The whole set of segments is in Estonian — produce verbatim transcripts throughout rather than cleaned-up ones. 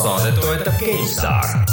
Saadet toetab GameStar.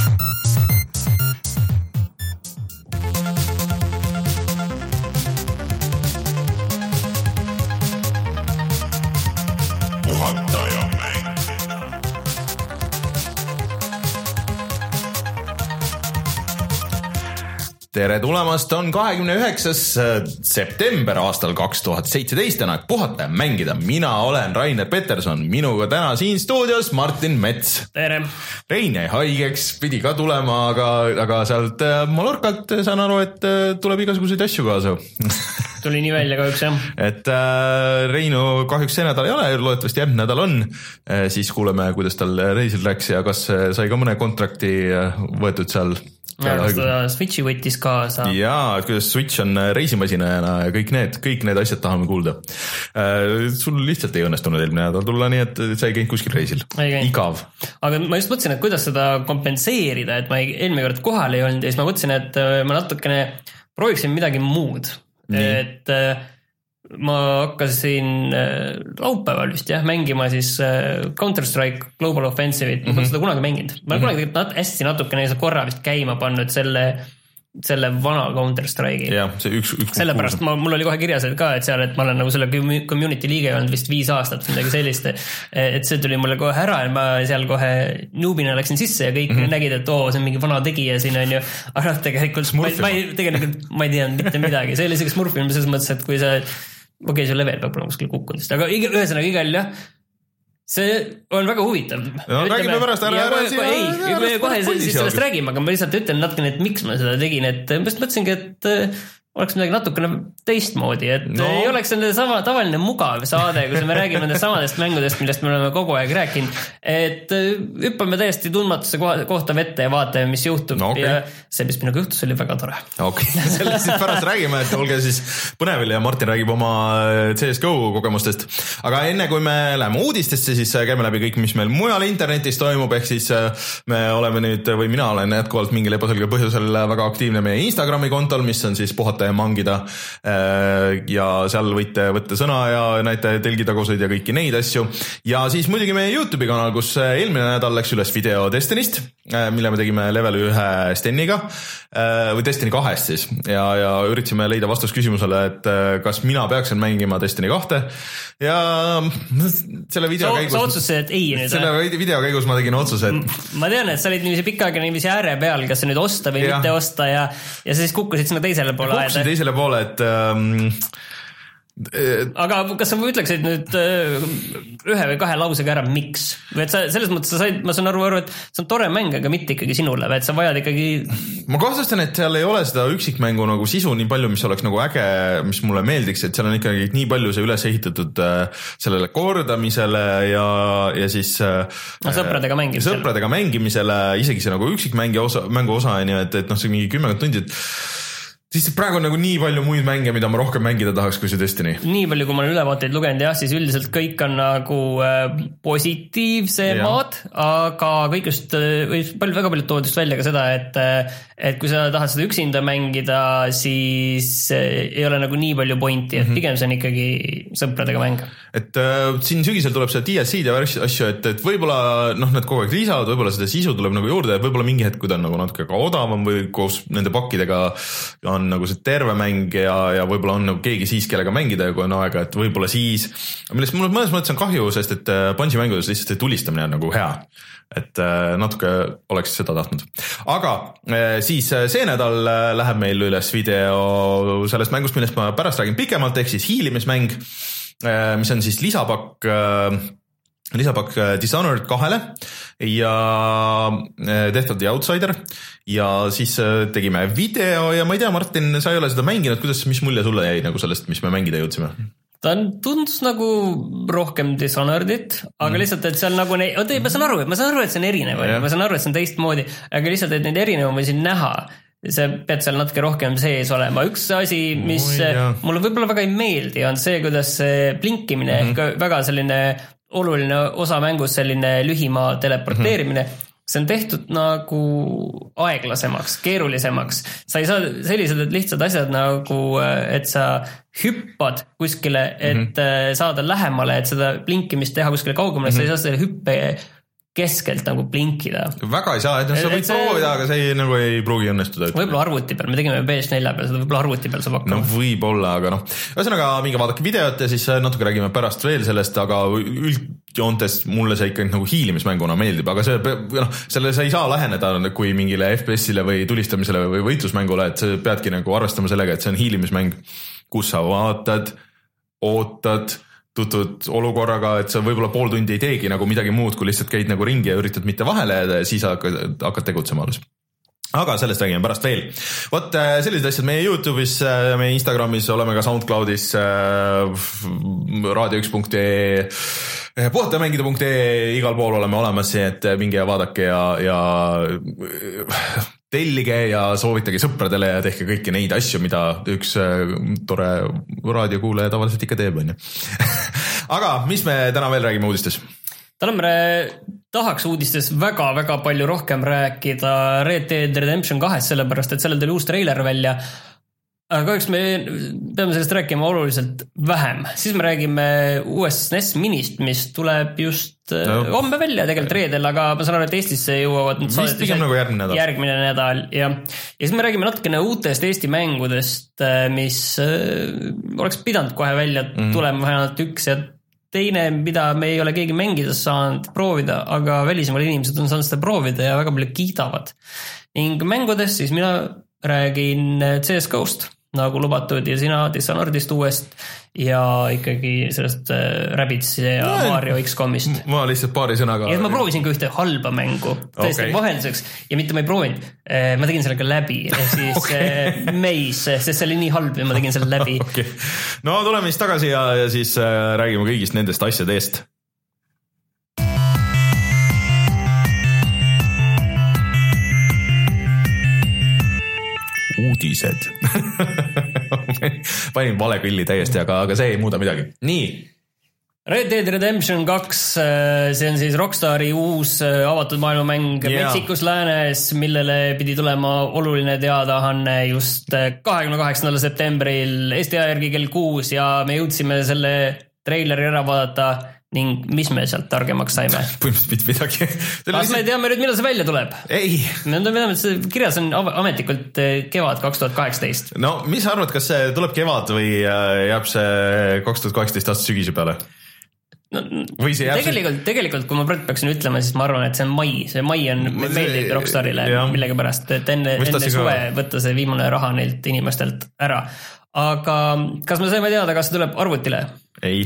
Tere tulemast, on kahekümne üheksas september aastal kaks tuhat seitseteist, on aeg puhata ja mängida. Mina olen Rainer Peterson, minuga täna siin stuudios Martin Mets. Tere. Rein jäi haigeks, pidi ka tulema, aga, aga sealt Mallorcalt saan aru, et tuleb igasuguseid asju kaasa. Tuli nii välja kahjuks, jah. Et äh, Reinu kahjuks see nädal ei ole, loodetavasti järgmine nädal on. Äh, siis kuuleme, kuidas tal reisil läks ja kas sai ka mõne kontrakti võetud seal. Ja, kas ta Switchi võttis kaasa. Jaa, et kuidas Switch on reisimasinajana ja kõik need, kõik need asjad tahame kuulda. Äh, sul lihtsalt ei õnnestunud eelmine nädal tulla, nii et sa ei käinud kuskil reisil. Igav. Aga ma just mõtlesin, et kuidas seda kompenseerida, et ma eelmine kord kohal ei olnud ja siis ma mõtlesin, et ma natukene prooviksin midagi muud. Nii. Et ma hakkasin laupäeval vist jah, mängima siis Counter-Strike Global Offensive'it, ma pole mm-hmm. seda kunagi mänginud. Ma olen mm-hmm. kunagi hästi natukene korra vist käima pannud selle, selle vana Counter-Strike'i. Jah, see üks, üks sellepärast ma, mul oli kohe kirjas et ka, et seal, et ma olen nagu selle community liige olnud vist viis aastat, midagi sellist, et see tuli mulle kohe ära ja ma seal kohe noobina läksin sisse ja kõik mm-hmm. nägid, et oo, see on mingi vana tegija siin on ju, aga tegelikult ma, ma, ei, tegelikult ma ei teadnud mitte midagi, see oli isegi smurfilm selles mõttes, et kui sa okei, okay, see level peab olema kuskil kukkundist, aga ühesõnaga igal jah, see on väga huvitav. No, räägime pärast ära. Ja, kohe, ei, kohe, kohe siis sellest räägime, aga ma lihtsalt ütlen natukene, et miks ma seda tegin, et ma mõtlesingi, et oleks midagi natukene teistmoodi, et no. ei oleks selle sama tavaline mugav saade, kus me räägime nendest samadest mängudest, millest me oleme kogu aeg rääkinud, et hüppame täiesti tundmatusse kohta vette ja vaatame, mis juhtub no, okay. ja see, mis minuga juhtus, oli väga tore. Ok, sellest siis pärast räägime, et olge siis põnevil ja Martin räägib oma C S G O kogemustest. Aga enne kui me läheme uudistesse, siis käime läbi kõik, mis meil mujal internetis toimub, ehk siis me oleme nüüd, või mina olen jätkuvalt mingil ebaselgel põhjusel väga aktiivne meie Instagrami kontol, mis on siis puhata ja mangida ja seal võite võtta sõna ja näite telgitaguseid ja kõiki neid asju. Ja siis muidugi meie YouTube'i kanal, kus eelmine nädal läks üles video Destinist, mille me tegime level ühe Steniga või Destiny kahest siis ja, ja üritasime leida vastust küsimusele, et kas mina peaksin mängima Destiny kahte ja selle video sa, käigus sa otsustasid, et ei nüüd selle video käigus ma tegin otsuse, et ma tean, et sa olid niiviisi pikka aega niiviisi ääre peal, kas sa nüüd osta või ja. mitte osta ja, ja sa siis kukkusid sinna teisele poole kukkusid teisele poole, et ähm, aga kas sa ütleksid nüüd ühe või kahe lausega ära, miks? Või et sa, selles mõttes sa said, ma saan aru, aru, et see on tore mäng, aga mitte ikkagi sinule, et sa vajad ikkagi ma kahtlustan, et seal ei ole seda üksikmängu nagu sisu nii palju, mis oleks nagu äge, mis mulle meeldiks, et seal on ikkagi nii palju see üles ehitatud sellele kordamisele ja, ja siis no, sõpradega mängimisele sõpradega mängimisele, isegi see nagu üksikmängi osa, mängu osa, et, et noh, see mingi kümmekond tundi, et siis praegu on nagu nii palju muid mänge, mida ma rohkem mängida tahaks kui see Destiny. Nii palju, kui ma olen ülevaateid lugenud, jah, siis üldiselt kõik on nagu positiivsemad, aga kõik just, või palju, väga palju tood just välja ka seda, et, et kui sa tahad seda üksinda mängida, siis ei ole nagu nii palju pointi, et pigem see on ikkagi sõpradega mäng. Et äh, siin sügisel tuleb see D L C-d ja asju, et, et võib-olla noh, need kogu aeg lisavad, võib-olla seda sisu tuleb nagu juurde, võib-olla mingi hetk, kui ta on nagu natuke ka odavam või koos nende pakkidega on nagu see terve mäng ja, ja võib-olla on nagu keegi siis, kellega mängida ja kui on aega, et võib-olla siis, millest mul mõnes mõttes on kahju, sest et Bungie mängudes lihtsalt see tulistamine on nagu hea, et natuke oleks seda tahtnud. Aga siis see nädal läheb meil üles video sellest mängust, millest ma pärast räägin pikemalt, ehk siis hiilimismäng, mis on siis lisapakk lisapakk Dishonored kahele ja tehtud The Outsider ja siis tegime video ja ma ei tea, Martin, sa ei ole seda mänginud, kuidas, mis mulje sulle jäi nagu sellest, mis me mängida jõudsime? Ta tundus nagu rohkem Dishonoredit, aga mm. lihtsalt, et seal nagu ne... oota, ma saan aru, ma saan aru, et see on erinev, ja. ma saan aru, et see on teistmoodi, aga lihtsalt, et neid erinevusi näha, see pead seal natuke rohkem sees olema. Üks asi, mis oh, mulle võib-olla väga ei meeldi, on see, kuidas blinkimine mm-hmm. ehk väga selline oluline osa mängus, selline lühimaa teleporteerimine, mm-hmm. see on tehtud nagu aeglasemaks, keerulisemaks. Sa ei saa sellised lihtsad asjad nagu, et sa hüppad kuskile, et mm-hmm. saada lähemale, et seda blinkimist teha kuskile kaugemale, mm-hmm. sa ei saa selle hüppe keskelt nagu blinkida. Väga ei saa, et sa võid see... proovida, aga see ei, nagu ei pruugi õnnestuda. Võib-olla arvuti peal, me tegime P S neli peal, seda võib-olla arvuti peal saab hakkama. No võib-olla, aga noh, ühesõnaga minge vaadake videot ja siis natuke räägime pärast veel sellest, aga üldjoontes mulle see ikka nagu hiilimismänguna meeldib, aga see, noh, selle sa ei saa läheneda kui mingile F P S-ile või tulistamisele või võitlusmängule, et sa peadki nagu arvestama sellega, et see on hiilimismäng, kus sa vaatad, ootad, tutud olukorraga, et sa võib-olla pool tundi ei teegi nagu midagi muud, kui lihtsalt käid nagu ringi ja üritad mitte vahele jääda ja siis hakkad, hakkad tegutsema alles. Aga sellest räägime pärast veel. Vot sellised asjad meie YouTube'is, meie Instagramis, oleme ka SoundCloudis, raadio üks punkt ee, puhatamängida punkt ee, igal pool oleme olemas, et minge ja vaadake ja, ja tellige ja soovitage sõpradele ja tehke kõiki neid asju, mida üks tore raadiokuulaja tavaliselt ikka teeb, on ju. Aga mis me täna veel räägime uudistes? Täna me tahaks uudistes väga-väga palju rohkem rääkida Red Dead Redemption kahest, sellepärast et sellel tuli uus treiler välja. Aga kahjuks me peame sellest rääkima oluliselt vähem. Siis me räägime uuest S N E S minist, mis tuleb just no. homme välja tegelikult reedel, aga ma saan aru, et Eestisse jõuavad vist pigem nagu järgmine nädal. järgmine nädal ja, ja siis me räägime natukene uutest Eesti mängudest, mis oleks pidanud kohe välja mm-hmm. tulema vähemalt üks ja teine, mida me ei ole keegi mängida saanud proovida, aga välismaal inimesed on saanud seda proovida ja väga palju kiidavad. Ning mängudest siis mina räägin C S G O-st nagu lubatud ja sina Dishonoredist uuest ja ikkagi sellest äh, Rabbids ja no, Mario X COM-ist. Ma lihtsalt paari sõnaga. Ja ma proovisin ka ühte halba mängu tõesti okay. vahelduseks ja mitte ma ei proovinud, ma tegin sellega läbi ehk siis okay. Maze, sest see oli nii halb ja ma tegin selle läbi. Okay. No tuleme siis tagasi ja, ja siis äh, räägime kõigist nendest asjadest. Uudised. Panin vale pilli täiesti, aga, aga see ei muuda midagi. Nii. Red Dead Redemption kaks, see on siis Rockstari uus avatud maailmamäng yeah. Meksikus läänes, millele pidi tulema oluline teadaanne just kahekümne kaheksandal septembril Eesti aja järgi kell kuus ja me jõudsime selle treileri ära vaadata ning mis me sealt targemaks saime? Põhimõtteliselt midagi. Kas me teame nüüd, millal see välja tuleb? Ei. Me teame, et see kirjas on ametlikult kevad kaks tuhat kaheksateist. No, mis sa arvad, kas see tuleb kevad või jääb see kaks tuhat kaheksateist aasta sügise peale? No, tegelikult, tegelikult, kui ma peaksin ütlema, siis ma arvan, et see on mai. See mai on meeldib Rockstarile millega pärast, et enne, enne suve ka... võtta see viimane raha neilt inimestelt ära. Aga kas me saime teada, kas see tuleb arvutile? Ei.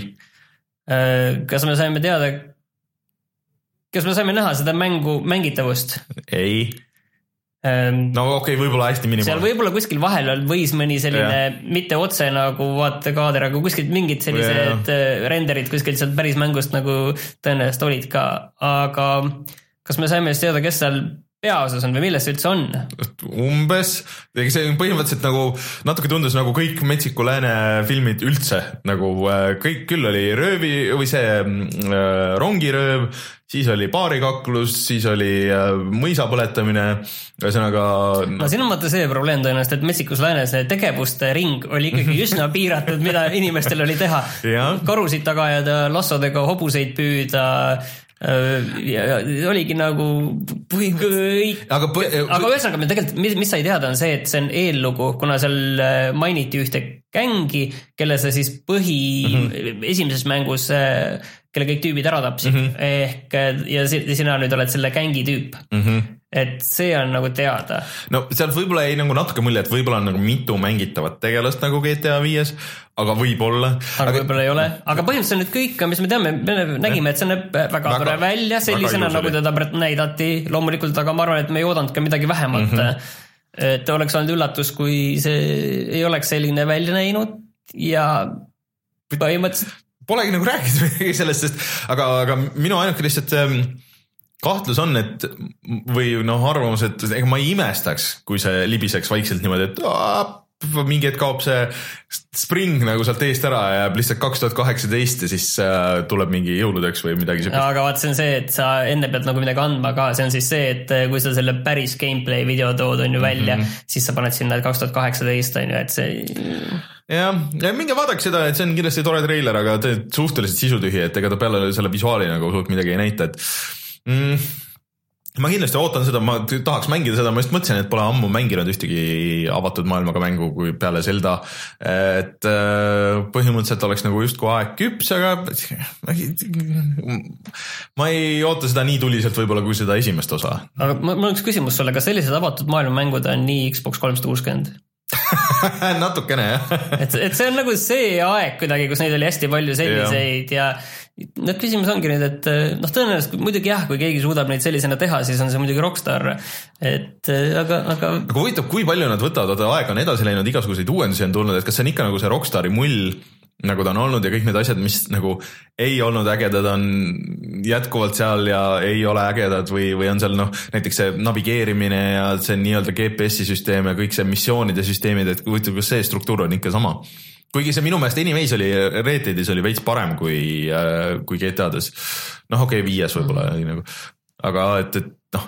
Kas me saime teada, kas me saime näha seda mängu mängitavust? Ei. No okei, okay, võib-olla hästi minimaalne. Seal võib-olla kuskil vahel võis mõni selline, ja. mitte otse nagu vaatekaader, aga kuskil mingid sellised ja. renderid kuskil sealt päris mängust nagu tõenäoliselt olid ka. Aga kas me saime teada, kes seal peaosas on või millest see üldse on? Umbes. See põhimõtteliselt nagu natuke tundus nagu kõik Metsiku lääne filmid üldse. Nagu kõik küll oli röövi või see äh, rongirööv, siis oli baarikaklus, siis oli äh, mõisa põletamine. Ühesõnaga... No siin on mõte see probleem tõenäoliselt, et Metsikus läänes tegevuste ring oli ikkagi üsna piiratud, mida inimestel oli teha. Karusid taga ja lassodega hobuseid püüda... Ja, ja oligi nagu kõik, aga, põ- aga ühesõnaga me tegelikult, mis, mis sai teada on see, et see on eellugu, kuna seal mainiti ühte gängi, kelle see siis põhi mm-hmm. esimeses mängus, kelle kõik tüübid ära tapsid mm-hmm. ehk ja sina nüüd oled selle gängi tüüp mm-hmm. et see on nagu teada. No seal võib-olla ei nagu natuke mulje, et võib-olla on nagu mitu mängitavat tegelast nagu G T A viies, aga võib-olla. Aga, aga võib-olla ei ole. Aga põhimõtteliselt nüüd kõik, mis me teame, me nägime, et see näeb väga, väga tore välja sellisena, nagu teda näidati loomulikult, aga ma arvan, et me ei oodanud ka midagi vähemalt. Mm-hmm. Et oleks olnud üllatus, kui see ei oleks selline välja näinud ja põhimõtteliselt polegi nagu rääkida sellest, sest, aga, aga minu ainuke lihtsalt kahtlus on, et või noh, arvamus, et ega ma ei imestaks, kui see libiseks vaikselt niimoodi, et aah, mingi hetk kaob see spring nagu sealt eest ära ja jääb lihtsalt kaks tuhat kaheksateist ja siis äh, tuleb mingi jõuludeks või midagi no, aga vaat see on see, et sa enne pead nagu midagi andma ka, see on siis see, et kui sa selle päris gameplay video tood on ju välja, mm-hmm. siis sa paned sinna kaks tuhat kaheksateist on ju, et see jah, ja minge vaadake seda, et see on kindlasti tore treiler, aga suhteliselt sisutühi, et ega ta peale selle visuaali nagu suht midagi ei näita, et mm.? Ma kindlasti ootan seda, ma tahaks mängida seda, ma just mõtlesin, et pole ammu mänginud ühtegi avatud maailmaga mängu kui peale Zelda, et põhimõtteliselt oleks nagu justkui aeg küps, aga ma ei oota seda nii tuliselt võib-olla kui seda esimest osa. Aga mul on üks küsimus sulle, kas sellised avatud maailma mängud on nii Xbox kolmsada kuuskümmend? Natukene jah. et, et see on nagu see aeg kuidagi, kus neid oli hästi palju selliseid ja, ja no küsimus ongi nüüd, et noh, tõenäoliselt muidugi jah, kui keegi suudab neid sellisena teha, siis on see muidugi Rockstar, et aga, aga aga huvitav, kui palju nad võtavad, aeg on edasi läinud, igasuguseid uuendusi on tulnud, et kas see on ikka nagu see Rockstari mull, nagu ta on olnud ja kõik need asjad, mis nagu ei olnud ägedad, on jätkuvalt seal ja ei ole ägedad või, või on seal noh, näiteks see navigeerimine ja see nii-öelda G P S-i süsteem ja kõik see missioonide süsteemid, et huvitav, kas see struktuur on ikka sama. Kuigi see minu meelest Anyways oli, Red Deadis oli veits parem kui, kui G T A-des. Noh, okei, okay, viies võib-olla mm. nagu, aga et, et noh,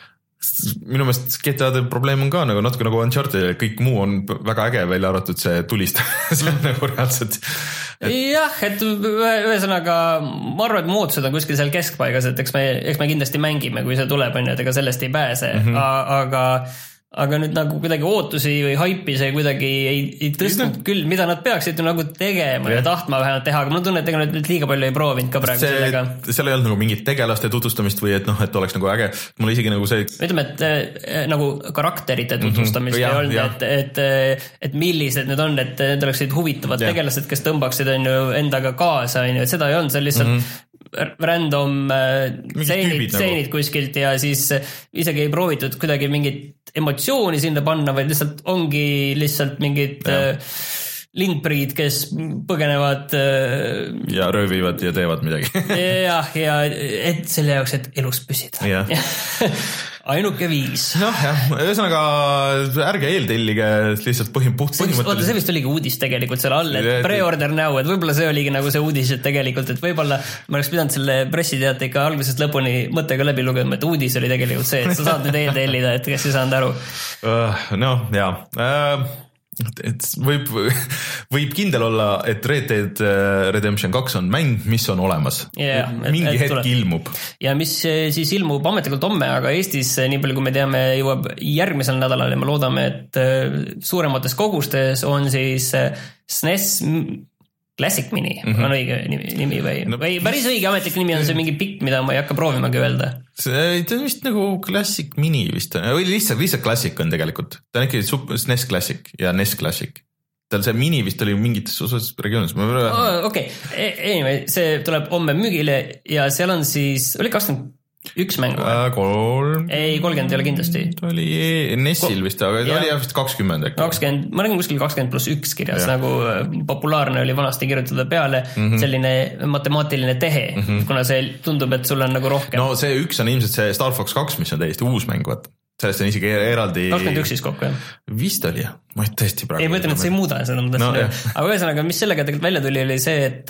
minu meelest G T A-de probleem on ka nagu natuke nagu Uncharted, kõik muu on väga äge, välja arvatud see tulist see on nagu reaalselt et... jah, et ühesõnaga ma arvan, et muutused on kuskil seal keskpaigas, et eks me, eks me kindlasti mängime, kui see tuleb, on ju, et ega sellest ei pääse mm, -hmm. aga aga nüüd nagu kuidagi ootusi või haipi see kuidagi ei, ei tõstnud küll, mida nad peaksid nagu tegema ja, ja tahtma vähemalt teha, aga mul tunne, et ega nüüd liiga palju ei proovinud ka praegu see, sellega. Seal ei olnud nagu mingit tegelaste tutvustamist või et noh, et oleks nagu äge, mulle isegi nagu see ütleme, et äh, nagu karakterite tutvustamist mm -hmm. ei olnud, et, et, et millised need on, et need oleksid huvitavad ja. Tegelased, kes tõmbaksid on ju endaga kaasa, on ju, et seda ei olnud, see on lihtsalt mm -hmm. random seenid, seenid nagu. Kuskilt ja siis isegi ei proovitud kuidagi mingit emotsiooni sinna panna, vaid lihtsalt ongi lihtsalt mingid äh, lindpriid, kes põgenevad äh, ja röövivad ja teevad midagi jah, ja et selle jaoks, et elus püsida ainuke viis. noh jah, ühesõnaga ärge eeltellige lihtsalt põhim, puht põhimõtteliselt. Oota, see vist oligi uudis tegelikult selle all, et pre-order now, et võib-olla see oligi nagu see uudis, et tegelikult, et võib-olla ma oleks pidanud selle pressiteate ikka algusest lõpuni mõttega läbi lugema, et uudis oli tegelikult see, et sa saad nüüd eeltellida, et kes ei saanud aru. noh, jaa. Et võib, võib kindel olla, et Red Dead Redemption kaks on mäng, mis on olemas. Yeah, mingi et, hetk tuleb. Ilmub. Ja mis siis ilmub ametlikult homme, aga Eestis, nii palju kui me teame, jõuab järgmisel nädalal ja me loodame, et suuremates kogustes on siis S N E S Classic Mini, mm -hmm. on õige nimi, nimi või, no, või päris õige ametlik nimi on see mingi pikk, mida ma ei hakka proovimagi öelda. See on vist nagu Classic Mini vist, või lihtsalt, lihtsalt Classic on tegelikult. Ta on ikkagi S N E S Classic ja N E S Classic. Tal see Mini vist oli mingites osas regioonis. Oh, okei, anyway, see tuleb homme müügile ja seal on siis, oli kakskümmend üks mängu? kolm. Ei, kolmkümmend ei ole kindlasti. Ta oli N E S-il vist, aga ta oli jah vist kakskümmend. kakskümmend, ma räägin kuskil kakskümmend pluss üks kirjas, ja. Nagu populaarne oli vanasti kirjutada peale mm -hmm. selline matemaatiline tehe, mm -hmm. kuna see tundub, et sul on nagu rohkem. No see üks on ilmselt see Star Fox kaks, mis on täiesti uus mäng, vaata. Sellest on isegi eraldi... kakskümmend üks siis kokku, jah? Vist oli, jah. Ma ei tõesti praegu... Ei, ma ütlen, et see ei muuda seda. No, aga ühesõnaga, mis sellega tegelikult välja tuli, oli see, et...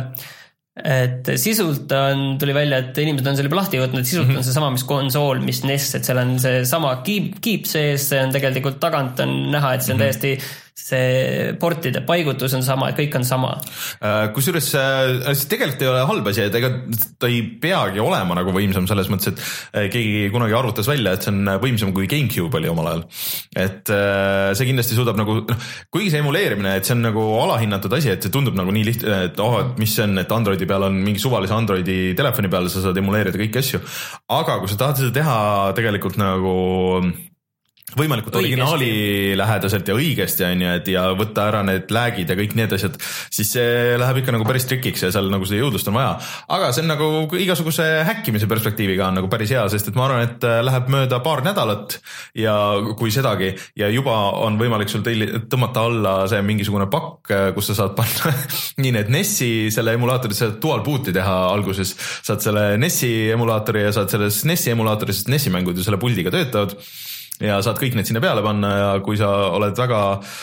et sisult on, tuli välja, et inimesed on selle juba lahti võtnud, et sisult mm-hmm. on see sama, mis konsool, mis N E S, et seal on see sama keep, keep sees, see on tegelikult tagant on näha, et see on mm-hmm. täiesti see portide paigutus on sama, et kõik on sama. Kusjuures see tegelikult ei ole halb asi, et ega ta ei peagi olema nagu võimsam selles mõttes, et keegi kunagi arvutas välja, et see on võimsam kui GameCube oli omal ajal. Et see kindlasti suudab nagu, noh, kuigi see emuleerimine, et see on nagu alahinnatud asi, et see tundub nagu nii lihtne, et oh, et mis see on, et Androidi peal on mingi suvalise Androidi telefoni peal, sa saad emuleerida kõiki asju. Aga kui sa tahad seda teha tegelikult nagu võimalikult õigesti. Originaali lähedaselt ja õigesti on ju, et ja võtta ära need lag'id ja kõik need asjad, siis see läheb ikka nagu päris trikiks ja seal nagu seda jõudlust on vaja. Aga see on nagu igasuguse häkkimise perspektiiviga on nagu päris hea, sest et ma arvan, et läheb mööda paar nädalat ja kui sedagi ja juba on võimalik sul teili, tõmmata alla see mingisugune pakk, kus sa saad panna nii need N E S-i selle emulaatori, saad dual boot'i teha alguses, saad selle N E S-i emulaatori ja saad selle N E S-i emulaatori, sest N E S-i mängud ju selle puldiga töötavad. Ja saad kõik need sinna peale panna ja kui sa oled väga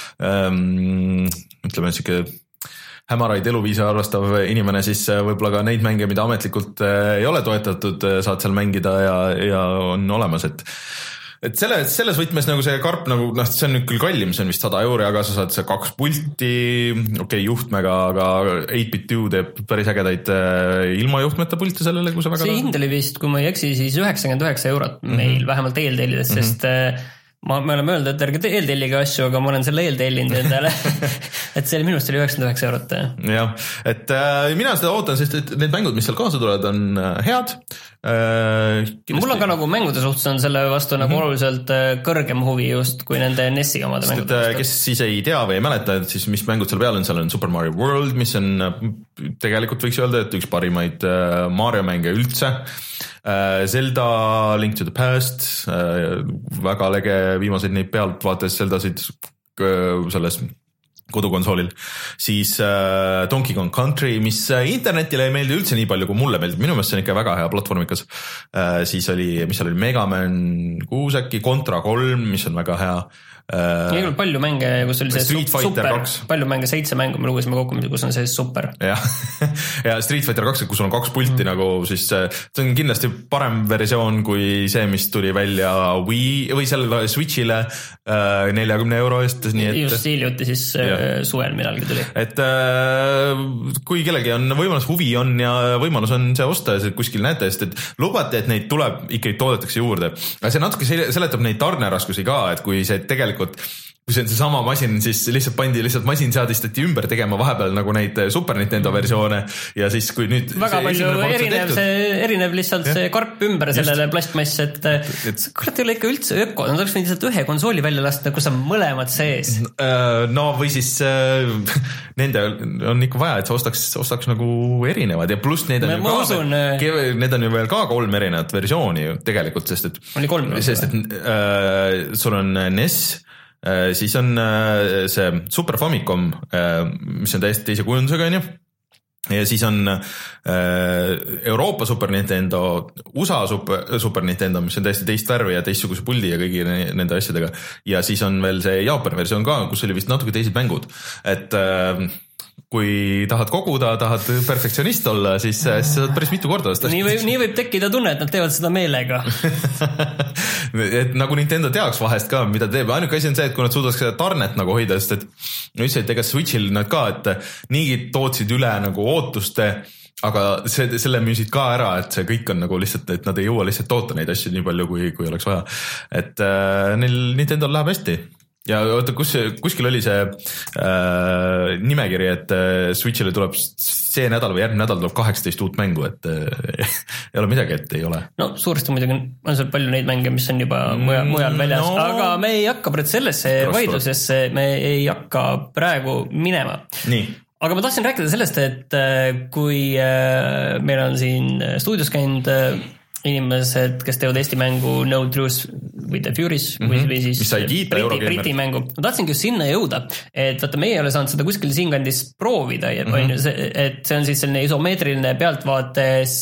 ähm, ütleme siuke hämaraid eluviise arvastav inimene, siis võib-olla ka neid mänge, mida ametlikult ei ole toetatud, saad seal mängida ja, ja on olemas, et et selle, selles võtmes nagu see karp nagu, noh, see on nüüd küll kallim, see on vist sada euri, aga sa saad see kaks pulti, okei okay, juhtmega, aga eight bit two teeb päris ägedaid ilma juhtmeta pulte sellele, kui sa väga see hind oli vist, kui ma ei eksi, siis üheksakümmend üheksa eurot meil mm -hmm. vähemalt eeltellides, mm -hmm. sest ma, me oleme öelnud, et ärge eeltellige asju, aga ma olen selle eeltellinud endale et see oli minust oli üheksakümmend üheksa eurot. jah, et äh, mina seda ootan, sest et need mängud, mis seal kaasa tulevad, on head. Äh, mul on ka nagu mängude suhtes on selle vastu mm -hmm. nagu oluliselt kõrgem huvi just kui nende N E S-i omade sest, mängude vastu. Kes siis ei tea või ei mäleta, et siis mis mängud seal peal on, seal on Super Mario World, mis on tegelikult võiks öelda, et üks parimaid Mario mänge üldse. Zelda Link to the Past, väga lege viimaseid neid pealt vaates Zeldasid selles kodukonsoolil, siis äh, Donkey Kong Country, mis internetile ei meeldi üldse nii palju, kui mulle meeldib, minu meelest see on ikka väga hea platvormikas, äh, siis oli, mis seal oli, Mega Man kuus äkki, Contra kolm, mis on väga hea. Äh, palju mänge, kus oli see Street super, kaks. palju mänge, seitse mängu, me lugesime kokku, kus on see super. jah, ja Street Fighter kaks, kus on kaks pulti mm. nagu, siis see on kindlasti parem versioon kui see, mis tuli välja Wii või sellele Switchile äh, neljakümne euro eest. Nii et, just hiljuti siis ja. suvel millalgi tuli. Et äh, kui kellegi on võimalus, huvi on ja võimalus on see osta ja see kuskil näete, sest et lubate, et neid tuleb ikkagi toodetakse juurde. Aga see natuke seletab neid tarneraskusi ka, et kui see tegelikult kui see on see sama masin, siis lihtsalt pandi lihtsalt masin seadistati ümber tegema vahepeal nagu neid Super Nintendo versioone ja siis kui nüüd väga palju erinev, see erineb lihtsalt ja. see karp ümber sellele plastmass, et, et kurat ei ole ikka üldse öko, nad oleks võinud lihtsalt ühe konsooli välja lasta, kus on mõlemad sees. No või siis nende on ikka vaja, et sa ostaks, ostaks nagu erinevad ja pluss need on Ma, ju ka, usun, need on ju veel ka kolm erinevat versiooni ju tegelikult, sest et oli kolm, sest et äh, sul on N E S, siis on see Super Famicom, mis on täiesti teise kujundusega, on ju. Ja siis on Euroopa Super Nintendo, U S A Super, Super Nintendo, mis on täiesti teist värvi ja teistsuguse puldi ja kõigi nende asjadega. Ja siis on veel see Jaapani versioon ka, kus oli vist natuke teised mängud. Et kui tahad koguda, tahad perfektsionist olla, siis, siis saad päris mitu korda. Nii võib, nii võib tekkida tunne, et nad teevad seda meelega. et nagu Nintendo teaks vahest ka, mida teeb. Ainuke asi on see, et kui nad suudaks seda tarnet nagu hoida, sest et no ütlesid, et ega Switchil nad ka, et niigi tootsid üle nagu ootuste, aga see, selle müüsid ka ära, et see kõik on nagu lihtsalt, et nad ei jõua lihtsalt toota neid asju nii palju, kui, kui oleks vaja. Et äh, neil Nintendo läheb hästi. Ja oota, kus, kuskil oli see äh, nimekiri, et äh, Switchile tuleb see nädal või järgmine nädal tuleb kaheksateist uut mängu, et äh, ei ole midagi, et ei ole. No suuresti muidugi on seal palju neid mänge, mis on juba mujal, mujal väljas, no, aga me ei hakka praegu sellesse vaidlusesse, me ei hakka praegu minema. Nii. Aga ma tahtsin rääkida sellest, et kui äh, meil on siin stuudios käinud äh, inimesed, kes teevad Eesti mängu No Truth with the Furies mm, -hmm. või siis Briti, Briti mängu. Ma tahtsingi just sinna jõuda, et vaata, meie ei ole saanud seda kuskil siinkandis proovida, mm -hmm. et see on siis selline isomeetriline pealtvaates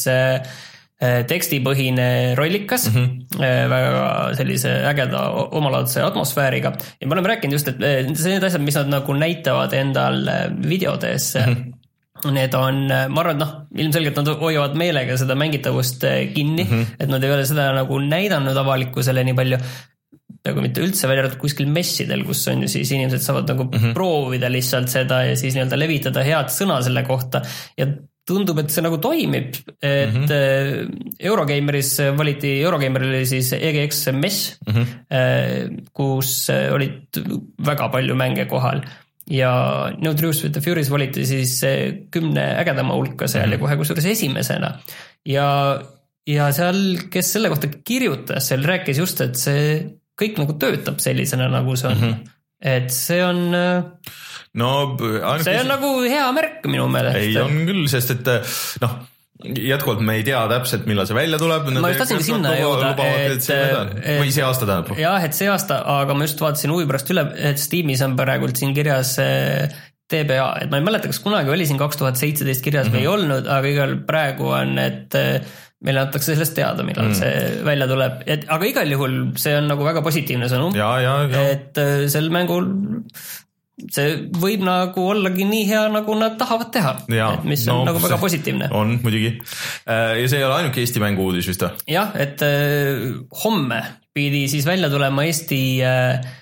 tekstipõhine rollikas, mm -hmm. väga sellise ägeda omalaadse atmosfääriga ja me oleme rääkinud just, et see need asjad, mis nad nagu näitavad endal videodes, mm -hmm. Need on, ma arvan, et noh, ilmselgelt nad hoiavad meelega seda mängitavust kinni, mm -hmm. et nad ei ole seda nagu näidanud avalikkusele nii palju, nagu mitte üldse välja arvatud kuskil messidel, kus on ju siis inimesed saavad nagu mm -hmm. proovida lihtsalt seda ja siis nii-öelda levitada head sõna selle kohta ja tundub, et see nagu toimib, et mm -hmm. Eurogameris valiti, Eurogamer oli siis E G X mess, mm -hmm. kus olid väga palju mänge kohal. Ja No Truth with the Furies valiti siis kümne ägedama hulka seal mm-hmm. ja kohe kusjuures esimesena. Ja, ja seal, kes selle kohta kirjutas, seal rääkis just, et see kõik nagu töötab sellisena, nagu see on. Mm-hmm. Et see on... No, see on nagu hea märk minu meelest. Ei, on küll, sest et noh, jätkuvalt me ei tea täpselt, millal see välja tuleb. Ma just tahtsingi sinna jõuda, et, et või see aasta tähendab. Jah, et see aasta, aga ma just vaatasin huvi pärast üle, et Steamis on praegult siin kirjas T B A, et ma ei mäleta, kas kunagi oli siin kaks tuhat seitseteist kirjas mm-hmm. või ei olnud, aga igal praegu on, et meile antakse sellest teada, millal mm. see välja tuleb, et, aga igal juhul see on nagu väga positiivne sõnum, ja, ja, ja. et sel mängul see võib nagu ollagi nii hea, nagu nad tahavad teha, ja, et mis on no, nagu väga positiivne. On, muidugi. Ja see ei ole ainuke Eesti mängu uudis vist? Jah, et äh, homme pidi siis välja tulema Eesti äh,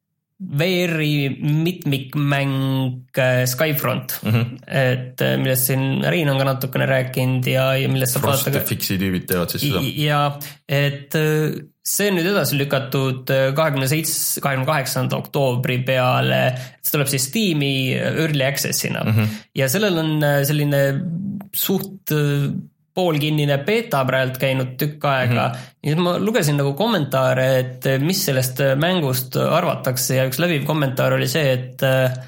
V R-i mitmikmäng Skyfront, mm-hmm. et millest siin Rein on ka natukene rääkinud ja, ja millest saab vaadata ka... Fixi tüübid teevad siis seda. Ja et see on nüüd edasi lükatud kahekümne seitsmenda, kahekümne kaheksanda oktoobri peale, see tuleb siis Steam'i Early Access'ina, mm-hmm. ja sellel on selline suht poolkinnine beta praegu käinud tükk aega, mm-hmm. ja ma lugesin nagu kommentaare, et mis sellest mängust arvatakse ja üks läbiv kommentaar oli see, et,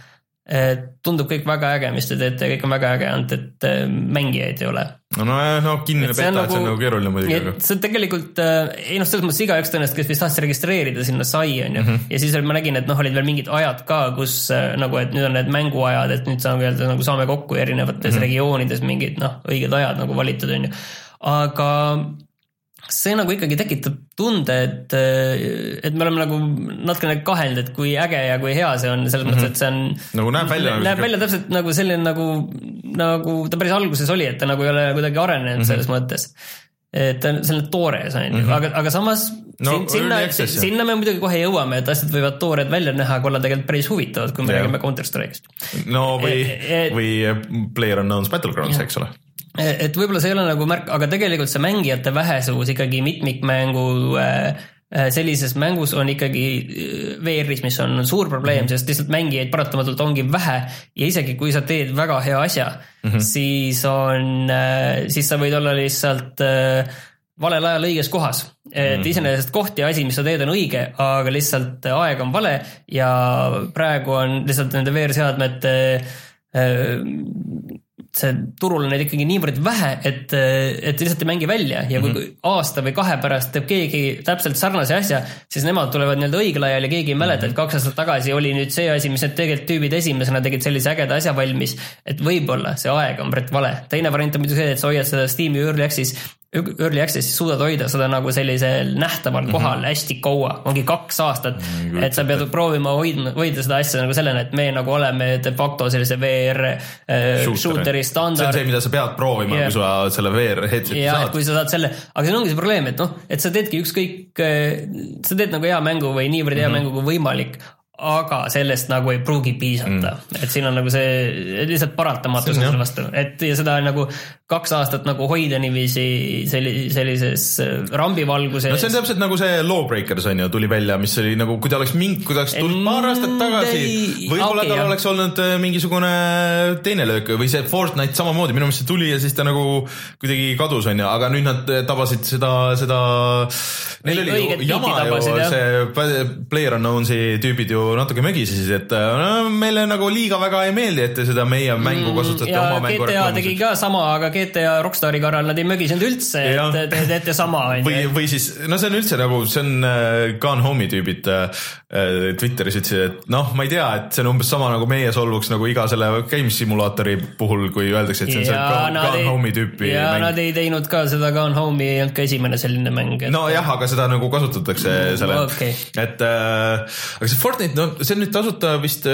et tundub kõik väga äge, mis te teete, kõik on väga äge, ainult et mängijaid ei ole. No, no, no kinnine beta, nagu, et see on nagu keeruline muidugi. See tegelikult, ei noh, selles mõttes iga üks tõenest, kes vist tahtis registreerida sinna sai, on ju, mm-hmm. ja siis ma nägin, et noh, olid veel mingid ajad ka, kus nagu, et nüüd on need mänguajad, et nüüd saame, nagu saame kokku erinevates mm-hmm. regioonides mingid, noh, õiged ajad nagu valitud, on ju. Aga see nagu ikkagi tekitab tunde, et, et me oleme nagu natukene kahelnud, et kui äge ja kui hea see on, selles mõttes, et see on nagu näeb välja, näeb välja täpselt nagu selline nagu, nagu ta päris alguses oli, et ta nagu ei ole kuidagi arenenud mm-hmm. selles mõttes, et ta on selline toores, mm-hmm. aga, aga samas no, sinna, sinna me muidugi kohe jõuame, et asjad võivad toored välja näha, kui olla tegelikult päris huvitavad, kui me yeah. räägime Counter-Strike'ist. No või, et, või PlayerUnknown's Battlegrounds, yeah. eks ole. Et võib-olla see ei ole nagu märk, aga tegelikult see mängijate vähesus ikkagi mitmikmängu sellises mängus on ikkagi V R-is, mis on suur probleem, mm-hmm. sest lihtsalt mängijaid paratamatult ongi vähe ja isegi kui sa teed väga hea asja, mm-hmm. siis on, siis sa võid olla lihtsalt valel ajal õiges kohas. Et mm-hmm. iseenesest koht ja asi, mis sa teed, on õige, aga lihtsalt aeg on vale ja praegu on lihtsalt nende V R-seadmete see turul on neid ikkagi niivõrd vähe, et, et lihtsalt ei mängi välja ja kui mm-hmm. aasta või kahe pärast teeb keegi täpselt sarnase asja, siis nemad tulevad nii-öelda õigel ajal ja keegi ei mäleta, et kaks aastat tagasi oli nüüd see asi, mis need tegelikult tüübid esimesena tegid sellise ägeda asja valmis, et võib-olla see aeg on pärit vale. Teine variant on muidu see, et sa hoiad seda Steam'i Early Access Early Access'is suudad hoida seda nagu sellisel nähtaval kohal mm-hmm. hästi kaua, ongi kaks aastat, mm-hmm. et sa pead proovima hoida, hoida seda asja nagu sellena, et me nagu oleme de facto sellise V R äh, shooteri standard. See on see, mida sa pead proovima, yeah. kui sa selle V R headseti ja, saad. Kui sa saad selle, aga see ongi see probleem, et noh, et sa teedki ükskõik, sa teed nagu hea mängu või niivõrd hea mm-hmm. mängu kui võimalik, aga sellest nagu ei pruugi piisata, mm. et siin on nagu see lihtsalt paratamatus selle vastu, et ja seda nagu kaks aastat nagu hoida niiviisi sellises rambivalguses. No see on täpselt nagu see Lawbreakers on ju, tuli välja, mis oli nagu, kui ta oleks mingi, kui ta oleks tulnud paar aastat tagasi, võib-olla okay, tal jah. Oleks olnud mingisugune teine löök või see Fortnite samamoodi, minu meelest see tuli ja siis ta nagu kuidagi kadus on ju, aga nüüd nad tabasid seda, seda neil oli ju jama tabasid, ju see PlayerUnknownsi tüübid ju natuke mögisesid, et no, meile nagu liiga väga ei meeldi, et seda meie mängu kasutate ja oma mängu. Ja G T A tegi ka sama, aga G T A Rockstari korral nad ei mögisenud üldse, et te teete sama. Või, või siis, no see on üldse nagu, see on uh, Gone Home'i tüübid uh, Twitteris ütlesid, et noh, ma ei tea, et see on umbes sama nagu meie solvuks nagu iga selle games-simulaatori puhul, kui öeldakse, et see on see Gone, Gone Home'i tüüpi ja mäng. Nad ei teinud ka seda Gone Home'i, ei olnud ka esimene selline mäng. Et... No jah, aga seda nagu kasutatakse mm, selle, okay. et uh, aga see Fortnite, no see on nüüd tasuta vist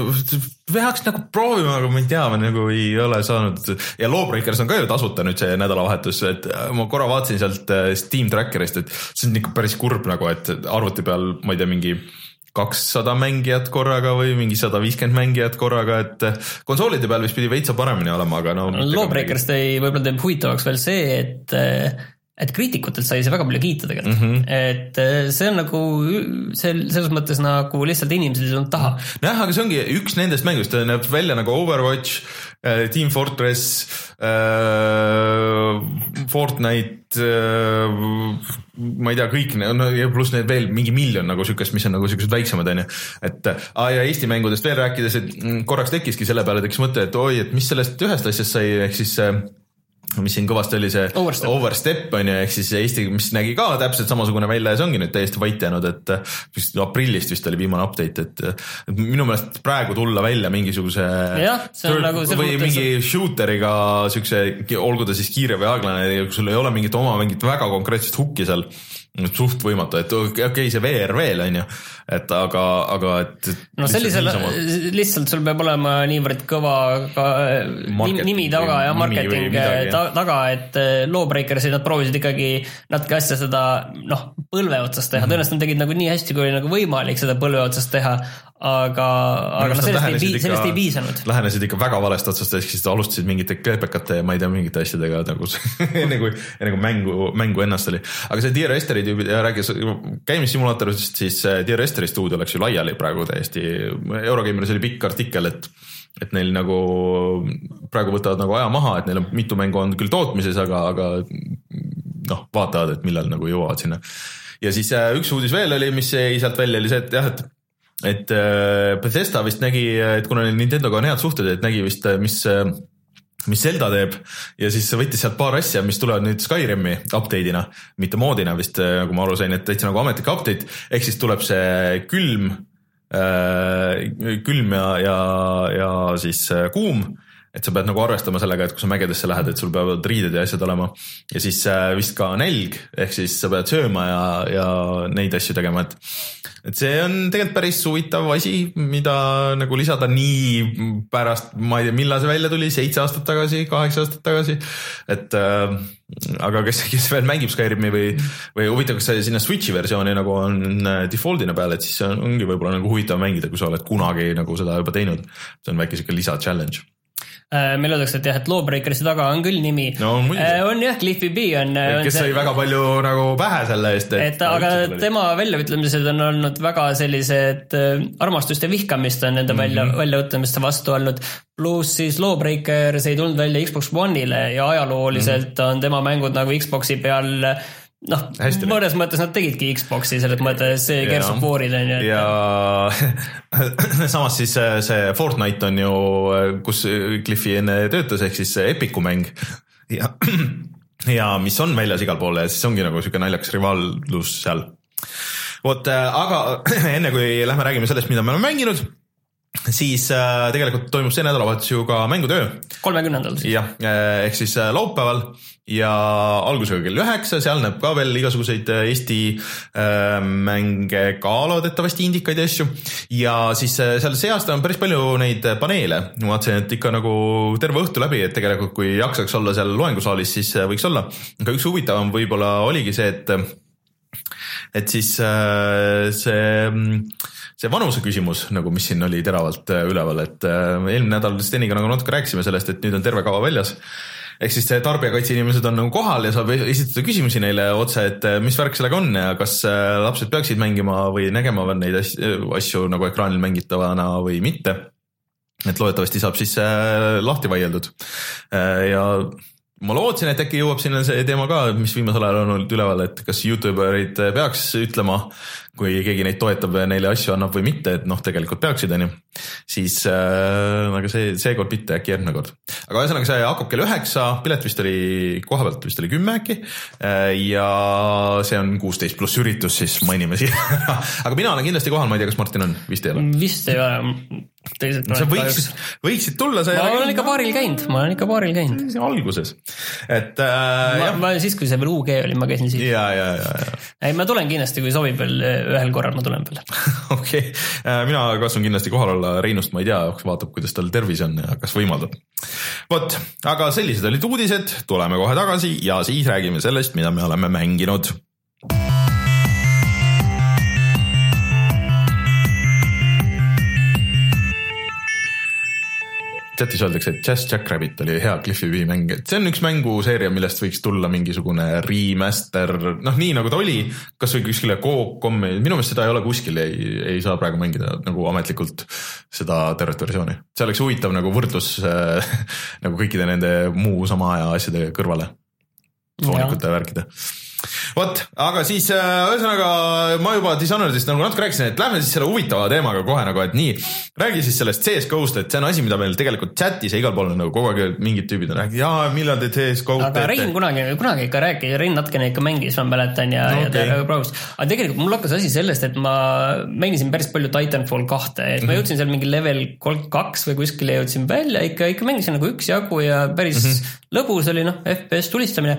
peaks nagu proovima, aga ma ei tea, ma nagu ei ole saanud ja Lawbreakers on ka ju tasuta nüüd see nädalavahetus, et ma korra vaatasin sealt Steam Trackerist, et see on ikka päris kurb nagu, et arvuti peal, ma ei tea, mingi kakssada mängijat korraga või mingi sada viiskümmend mängijat korraga, et konsoolide peal vist pidi veitsa paremini olema, aga no Lawbreakers tõi võib-olla teeb huvitavaks veel see, et et kriitikutelt sai see väga palju kiita tegelikult, mm-hmm. et see on nagu see, selles mõttes nagu lihtsalt inimesed ei tulnud taha. Jah, aga see ongi üks nendest mängust, ta näeb välja nagu Overwatch, Team Fortress, Fortnite, ma ei tea, kõik no, ja pluss need veel mingi miljon nagu sükest, mis on nagu sükesed väiksemad, on ju. Et a, ja Eesti mängudest veel rääkides, et korraks tekkiski selle peale tekkis mõte, et oi, et mis sellest ühest asjast sai, ehk siis mis siin kõvasti oli see Overstep, Overstep on ju, ehk siis Eesti, mis nägi ka täpselt samasugune välja ja see ongi nüüd täiesti vait jäänud, et vist aprillist vist oli viimane update, et, et minu meelest praegu tulla välja mingisuguse ja, third, nagu või mõttes... mingi shooteriga sükse, olgu ta siis kiire või aeglane, sul ei ole mingit oma mingit väga konkreetset hukki seal, suht võimatu, et okei okay, see V R veel on ju, et aga, aga et no sellisel lihtsalt sul peab olema niivõrd kõva ka nimi taga ja marketing ta, taga, et Lawbreakersid nad proovisid ikkagi natuke asja seda noh, põlve otsast teha, tõenäoliselt nad tegid nagu nii hästi, kui oli nagu võimalik seda põlve otsast teha, aga, aga no, sellest, ei, ikka, sellest ei piisanud. Lähenesid ikka väga valest otsast, ehk siis alustasid mingite kleepekate ja ma ei tea mingite asjadega nagu enne kui, enne kui mängu, mängu ennast oli. Aga see Dear Esteri tüübid ja räägis käimissimulaatorist, siis Dear Esteri stuudio läks ju laiali praegu täiesti. Eurogeimeris oli pikk artikkel, et, et neil nagu praegu võtavad nagu aja maha, et neil on mitu mängu on küll tootmises, aga, aga noh, vaatavad, et millal nagu jõuavad sinna. Ja siis üks uudis veel oli, mis ei sealt välja oli see, et jah, et et Bethesda vist nägi, et kuna Nintendoga on head suhted, et nägi vist, mis, mis Zelda teeb ja siis võttis sealt paar asja, mis tulevad nüüd Skyrimi update'ina, mitte moodina vist, nagu ma aru sain, et täitsa nagu ametlik update, ehk siis tuleb see külm, külm ja, ja, ja siis kuum, et sa pead nagu arvestama sellega, et kui sa mägedesse lähed, et sul peavad riided ja asjad olema ja siis vist ka nälg, ehk siis sa pead sööma ja, ja neid asju tegema, et, et see on tegelikult päris huvitav asi, mida nagu lisada nii pärast, ma ei tea, millal see välja tuli, seitse aastat tagasi, kaheksa aastat tagasi, et äh, aga kes, kes veel mängib Skyrimi või, või huvitav, kas see sinna Switchi versiooni nagu on defaultina peal, et siis see ongi võib-olla nagu huvitav mängida, kui sa oled kunagi nagu seda juba teinud, see on väike siuke lisa challenge. Meil öeldakse, et jah, et Lawbreakersi taga on küll nimi no, on jah, Cliffy B on, on kes sai väga palju nagu pähe selle eest et, et aga tema väljaütlemised on olnud väga sellised armastust ja vihkamist on nende mm-hmm. välja, väljaütlemiste vastu olnud, pluss siis Lawbreakers ei tulnud välja Xbox One'ile ja ajalooliselt mm-hmm. on tema mängud nagu Xboxi peal noh, mõnes mõttes nad tegidki Xboxi selles mõttes Gears of War'id on ju. Ja samas siis see Fortnite on ju, kus Cliffy enne töötas, ehk siis Epicu mäng ja, ja mis on väljas igal poole ja siis ongi nagu siuke naljakas rivaalus seal. Vot, aga enne kui lähme räägime sellest, mida me oleme mänginud, siis äh, tegelikult toimub see nädalavahetus ju ka mängutöö. kolmekümnendal siis. jah, ehk siis laupäeval ja algusega kell üheksa, seal näeb ka veel igasuguseid Eesti äh, mänge ka loodetavasti indikaid ja asju. Ja siis äh, seal see aasta on päris palju neid paneele. Ma vaatasin, et ikka nagu terve õhtu läbi, et tegelikult kui jaksaks olla seal loengusaalis, siis äh, võiks olla. Aga üks huvitavam võib-olla oligi see, et et siis äh, see see vanuse küsimus, nagu mis siin oli teravalt üleval, et eelmine nädal Steniga nagu natuke rääkisime sellest, et nüüd on terve kava väljas. Ehk siis tarbijakaitse inimesed on nagu kohal ja saab esitada küsimusi neile otse, et mis värk sellega on ja kas lapsed peaksid mängima või nägema neid asju, asju nagu ekraanil mängitavana või mitte. Et loodetavasti saab siis lahti vaieldud. Ja ma lootsin, et äkki jõuab sinna see teema ka, mis viimasel ajal on olnud üleval, et kas YouTuberid peaks ütlema, kui keegi neid toetab ja neile asju annab või mitte, et noh, tegelikult peaksid, on ju. Siis äh, aga see, see kord mitte, äkki järgmine kord. Aga ühesõnaga see hakkab kell üheksa, pilet vist oli, koha pealt vist oli kümme äkki äh, ja see on kuusteist pluss üritus, siis mainime siia. Aga mina olen kindlasti kohal, ma ei tea, kas Martin on, vist ei ole. Vist ei ole. Sa võiksid, võiksid tulla. Ma olen ikka paaril käinud, ma olen ikka paaril käinud. Alguses. Et, äh, ma, ma siis, kui see veel U G oli, ma käisin siis. Ja, ja, ja, ja. Ei, ma tulen kindlasti, kui sobib veel ühel korral, ma tulen veel. Okei, okay. Mina katsun kindlasti kohal olla Reinust, ma ei tea, vaatab, kuidas tal tervis on ja kas võimaldab. Vot, aga sellised olid uudised, tuleme kohe tagasi ja siis räägime sellest, mida me oleme mänginud. Chatis öeldakse, et Jazz Jackrabbit oli hea Cliffy B mäng, et see on üks mänguseeria, millest võiks tulla mingisugune remaster, noh nii nagu ta oli, kas või kuskile Coop.com, minu meelest seda ei ole kuskil, ei, ei saa praegu mängida nagu ametlikult seda tervet versiooni. See oleks huvitav nagu võrdlus äh, nagu kõikide nende muu sama aja asjade kõrvale, soonikute värkida. Vot, aga siis ühesõnaga ma juba Dishonoredist nagu natuke rääkisin, et lähme siis selle huvitava teemaga kohe nagu, et nii, räägi siis sellest C S G O-st, et see on asi, mida meil tegelikult chatis ja igal pool on nagu kogu aeg mingid tüübid on rääkinud, jaa, millal te C S G O-t teete. Aga Rein kunagi, kunagi ikka rääkis, Rein natkene ikka mängis, ma mäletan ja, no, okay. ja praegust. Aga tegelikult mul hakkas asi sellest, et ma mängisin päris palju Titanfall kahte, et mm-hmm. ma jõudsin seal mingi level kaks või kuskile jõudsin välja, ikka, ikka mängisin nagu üks jagu ja päris mm-hmm. lõbus oli, noh, F P S tulistamine.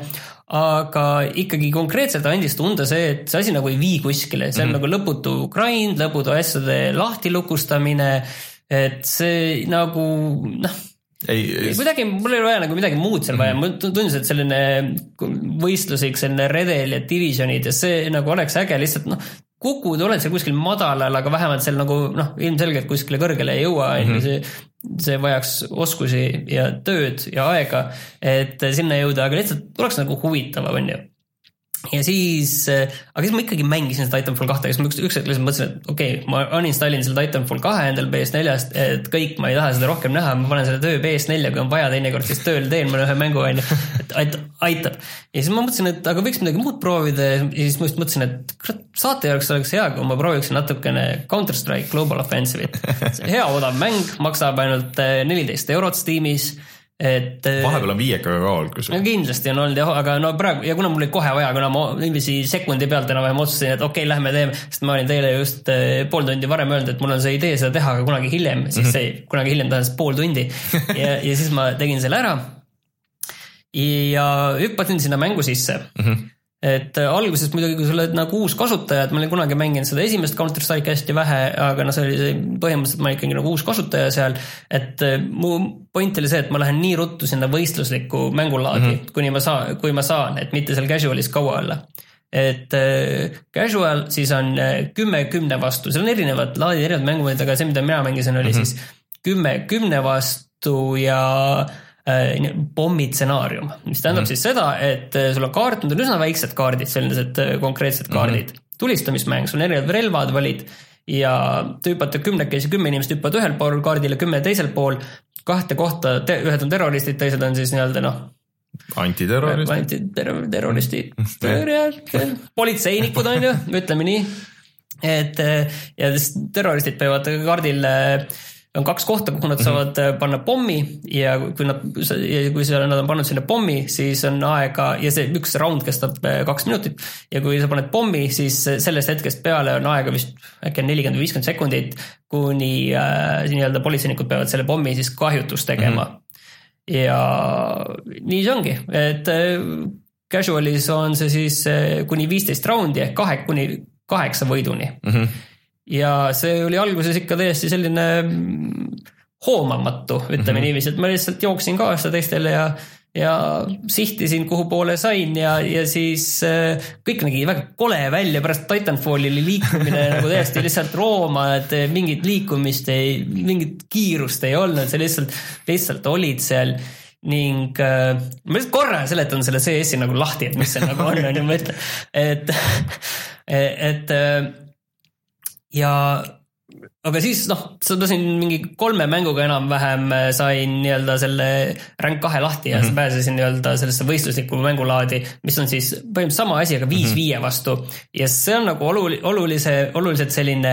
aga ikkagi konkreetselt andis tunda see, et see asi nagu ei vii kuskile, see on mm-hmm. nagu lõputu grind, lõputu asjade lahti lukustamine, et see nagu noh, ei, ei, kuidagi mul ei ole vaja nagu midagi muud seal vaja, mul tundus, et selline võistlusik, selline redel ja divisionid ja see nagu oleks äge lihtsalt, noh, kukud oled seal kuskil madalal, aga vähemalt seal nagu, noh, ilmselgelt kuskile kõrgele ei jõua, mm-hmm. see, see vajaks oskusi ja tööd ja aega, et sinna jõuda, aga lihtsalt oleks nagu huvitav, on ju. Ja siis, aga siis ma ikkagi mängisin seda Titanfall kahte, kes ma üks, üks hetk lihtsalt mõtlesin, et okei, okay, ma uninstallin selle Titanfall kahe endal P S neljast, et kõik, ma ei taha seda rohkem näha, ma panen selle töö P S nelja, kui on vaja teinekord, siis tööl teen mõne ühe mängu, et aitab. Ja siis ma mõtlesin, et aga võiks midagi muud proovida ja siis ma just mõtlesin, et kurat, saate jaoks oleks hea, kui ma prooviksin natukene Counter-Strike Global Offensive'it. Hea odav mäng, maksab ainult neliteist eurot Steamis, et vahepeal on viiekaga ka olnud, kus no kindlasti on olnud, jah, aga no praegu, ja kuna mul oli kohe vaja, kuna ma niiviisi sekundi pealt enam-vähem otsustasin, et okei, okay, lähme teeme, sest ma olin teile just pool tundi varem öelnud, et mul on see idee seda teha, aga kunagi hiljem, siis see kunagi hiljem tahes pool tundi ja, ja siis ma tegin selle ära ja hüppasin sinna mängu sisse. Mm-hmm. Et alguses muidugi, kui sa oled nagu uus kasutaja, et ma olin kunagi mänginud seda esimest Counter-Strike hästi vähe, aga no see oli põhimõtteliselt ma ikkagi nagu uus kasutaja seal, et mu point oli see, et ma lähen nii ruttu sinna võistluslikku mängulaadi, mm-hmm. kuni ma saan, kui ma saan, et mitte seal casualis kaua olla. Et casual siis on kümme kümne vastu, seal on erinevad laadid, erinevad mängumõid, aga see, mida mina mängisin, oli mm-hmm. siis kümme kümne vastu ja pommid-stsenaarium, mis tähendab mm. siis seda, et sul on kaart, need on üsna väiksed kaardid, sellised konkreetsed kaardid. Mm. Tulistamismäng, sul on erinevad relvad valid ja te hüppate kümnekesi, kümme inimest hüppad ühel pool kaardile, kümme teisel pool, kahte kohta, te, ühed on terroristid, teised on siis nii-öelda noh, antiterroristid, antiterroristid, politseinikud on ju, ütleme nii, et ja terroristid peavad kaardil on kaks kohta, kuhu nad saavad mm-hmm. panna pommi ja kui nad, ja kui nad on pannud sinna pommi, siis on aega ja see üks round kestab kaks minutit ja kui sa paned pommi, siis sellest hetkest peale on aega vist äkki nelikümmend või viiskümmend sekundit, kuni äh, nii-öelda politseinikud peavad selle pommi siis kahjutust tegema. Mm-hmm. Ja nii see ongi, et äh, casualis on see siis äh, kuni viisteist raundi, kahe, kuni kaheksa võiduni. Mm-hmm. Ja see oli alguses ikka täiesti selline hoomamatu, ütleme mm-hmm. niiviisi, et ma lihtsalt jooksin kaasa teistele ja, ja sihtisin, kuhu poole sain ja, ja siis äh, kõik nägi väga kole välja, pärast Titanfalli oli liikumine nagu täiesti lihtsalt rooma, et mingit liikumist ei, mingit kiirust ei olnud, see lihtsalt, lihtsalt olid seal ning äh, ma lihtsalt korra seletan selle C S-i nagu lahti, et mis see nagu on, on ju ma ütlen, et, et äh, ja aga siis noh, seda siin mingi kolme mänguga enam-vähem sain nii-öelda selle rank kahe lahti ja mm-hmm. pääsesin nii-öelda sellesse võistluslikku mängulaadi, mis on siis põhimõtteliselt sama asi, aga viis mm-hmm. viie vastu ja see on nagu olul- olulise, oluliselt selline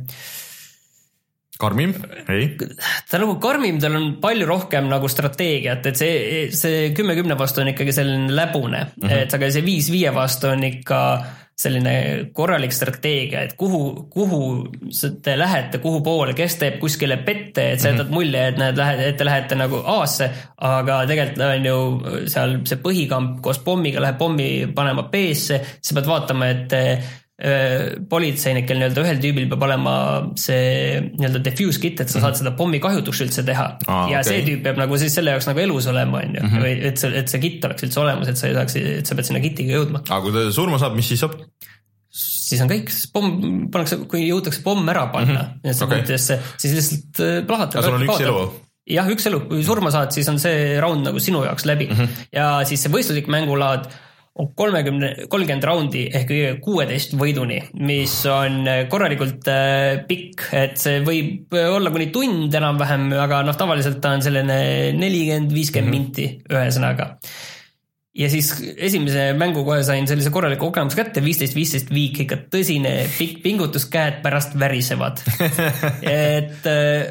karmim, ei? Ta nagu karmim, tal on palju rohkem nagu strateegiat, et see, see kümme kümne vastu on ikkagi selline läbune, mm-hmm. et aga see viis viie vastu on ikka selline korralik strateegia, et kuhu, kuhu te lähete, kuhu poole, kes teeb kuskile pette, et sa jätad mulje, et, näed, lähete, et te lähete nagu A-sse, aga tegelikult on ju seal see põhikamp koos pommiga läheb pommi panema B-sse, sa pead vaatama, et politseinikel nii-öelda ühel tüübil peab olema see nii-öelda diffuse kit, et sa saad seda pommi kahjutuks üldse teha ah, ja okay. see tüüp peab nagu siis selle jaoks nagu elus olema, on ju, või et see, et see kit oleks üldse olemas, et sa ei saaks, et sa pead sinna kitiga jõudma. Aga kui ta surma saab, mis siis saab? Siis on kõik, pomm, pannakse, kui jõutakse pomm ära panna mm-hmm. okay. siis lihtsalt plahata. Aga sul on üks elu? Jah, üks elu, kui surma saad, siis on see round nagu sinu jaoks läbi mm-hmm. ja siis see võistluslik mängulaad kolmekümne, kolmkümmend raundi ehk kuueteist võiduni, mis on korralikult pikk, et see võib olla kuni tund enam-vähem, aga noh, tavaliselt ta on selline nelikümmend viiskümmend mm-hmm. minti ühesõnaga. Ja siis esimese mängu kohe sain sellise korraliku kogemus kätte, viisteist viisteist viik, ikka tõsine pikk pingutus, käed pärast värisevad. et,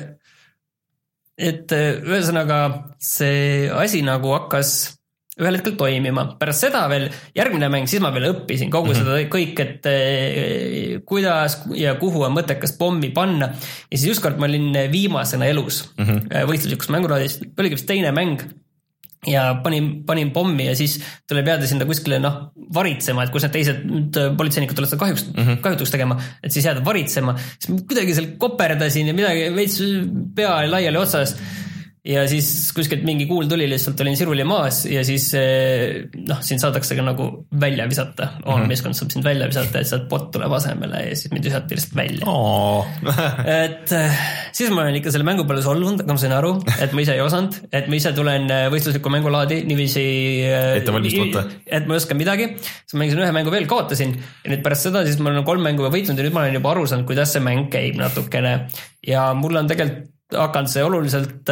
et ühesõnaga see asi nagu hakkas ühel hetkel toimima. Pärast seda veel järgmine mäng, siis ma veel õppisin kogu mm-hmm. seda kõik, et eh, kuidas ja kuhu on mõttekas pommi panna. Ja siis just kord ma olin viimasena elus mm-hmm. võistluslikus mänguraadis. Oligi vist teine mäng ja panin, panin pommi ja siis tuleb jääda sinna kuskile noh, varitsema, et kus need teised politseinikud tulevad seda kahjuks, mm -hmm. kahjutuks tegema, et siis jääda varitsema. Siis ma kuidagi seal koperdasin ja midagi veits pea laiali otsas. Ja siis kuskilt mingi kuul tuli, lihtsalt olin siruli maas ja siis noh, siin saadakse ka nagu välja visata. On mm-hmm. meeskond saab sind välja visata, et sealt bot tuleb asemele ja siis mind visati lihtsalt välja. Oh. et siis ma olen ikka selle mängu peale solvunud, aga ma sain aru, et ma ise ei osanud, et ma ise tulen võistlusliku mängulaadi niiviisi, et ma ei oska midagi. Siis ma mängisin ühe mängu veel, kaotasin ja nüüd pärast seda siis ma olen kolm mängu võitnud ja nüüd ma olen juba aru saanud, kuidas see mäng käib natukene ja mul on tegelikult hakanud see oluliselt,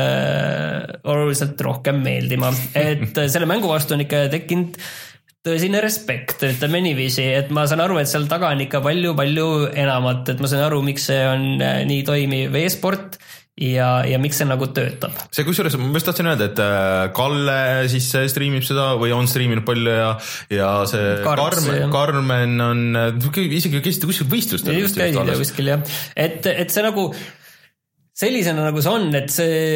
äh, oluliselt rohkem meeldima, et selle mängu vastu on ikka tekkinud tõsine respekt, ütleme niiviisi, et ma saan aru, et seal taga on ikka palju-palju enamat, et ma saan aru, miks see on nii toimiv e-sport ja, ja miks see nagu töötab. See kusjuures, ma just tahtsin öelda, et Kalle siis streamib seda või on streaminud palju ja, ja see Karms, Karmen, Karmen on isegi käisid kuskil võistlustel. Just käisid ja kuskil jah, et, et see nagu sellisena nagu see on, et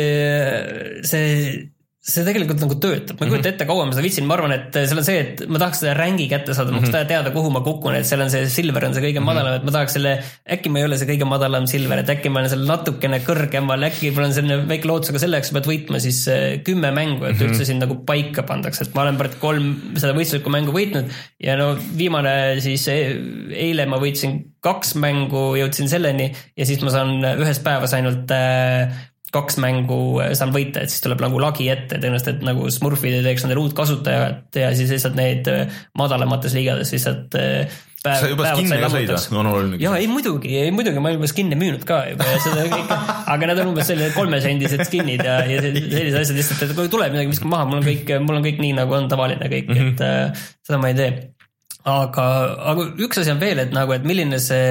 see, see, see tegelikult nagu töötab. Ma ei kujuta ette kaua ma seda vitsin, ma arvan, et seal on see, et ma tahaks seda rängi kätte saada, ma tahaks teada, kuhu ma kukun, et seal on see silver on see kõige madalam, et ma tahaks selle, äkki ma ei ole see kõige madalam silver, et äkki ma olen seal natukene kõrgemal, äkki mul on selline väike lootus, aga selleks pead võitma siis kümme mängu, et üldse siin nagu paika pandaks, et ma olen pärit kolm seda võistluslikku mängu võitnud ja no viimane siis eile ma võitsin kaks mängu, jõudsin selleni ja siis ma saan ühes päevas ainult kaks mängu saan võita, et siis tuleb nagu lagi ette, tõenäoliselt, et nagu Smurfid ei teeks nendel uut kasutajat ja siis lihtsalt need madalamates liigades lihtsalt päev, sa juba skinne ka sõida? Jaa, ei muidugi, ei muidugi, ma juba skinne müünud ka juba ja seda kõik, aga need on umbes sellised kolmesendised skinnid ja, ja sellised asjad lihtsalt, et kui tuleb midagi viskab maha, mul on kõik, mul on kõik nii nagu on tavaline kõik, et mm-hmm. seda ma ei tee. Aga, aga üks asi on veel, et nagu, et milline see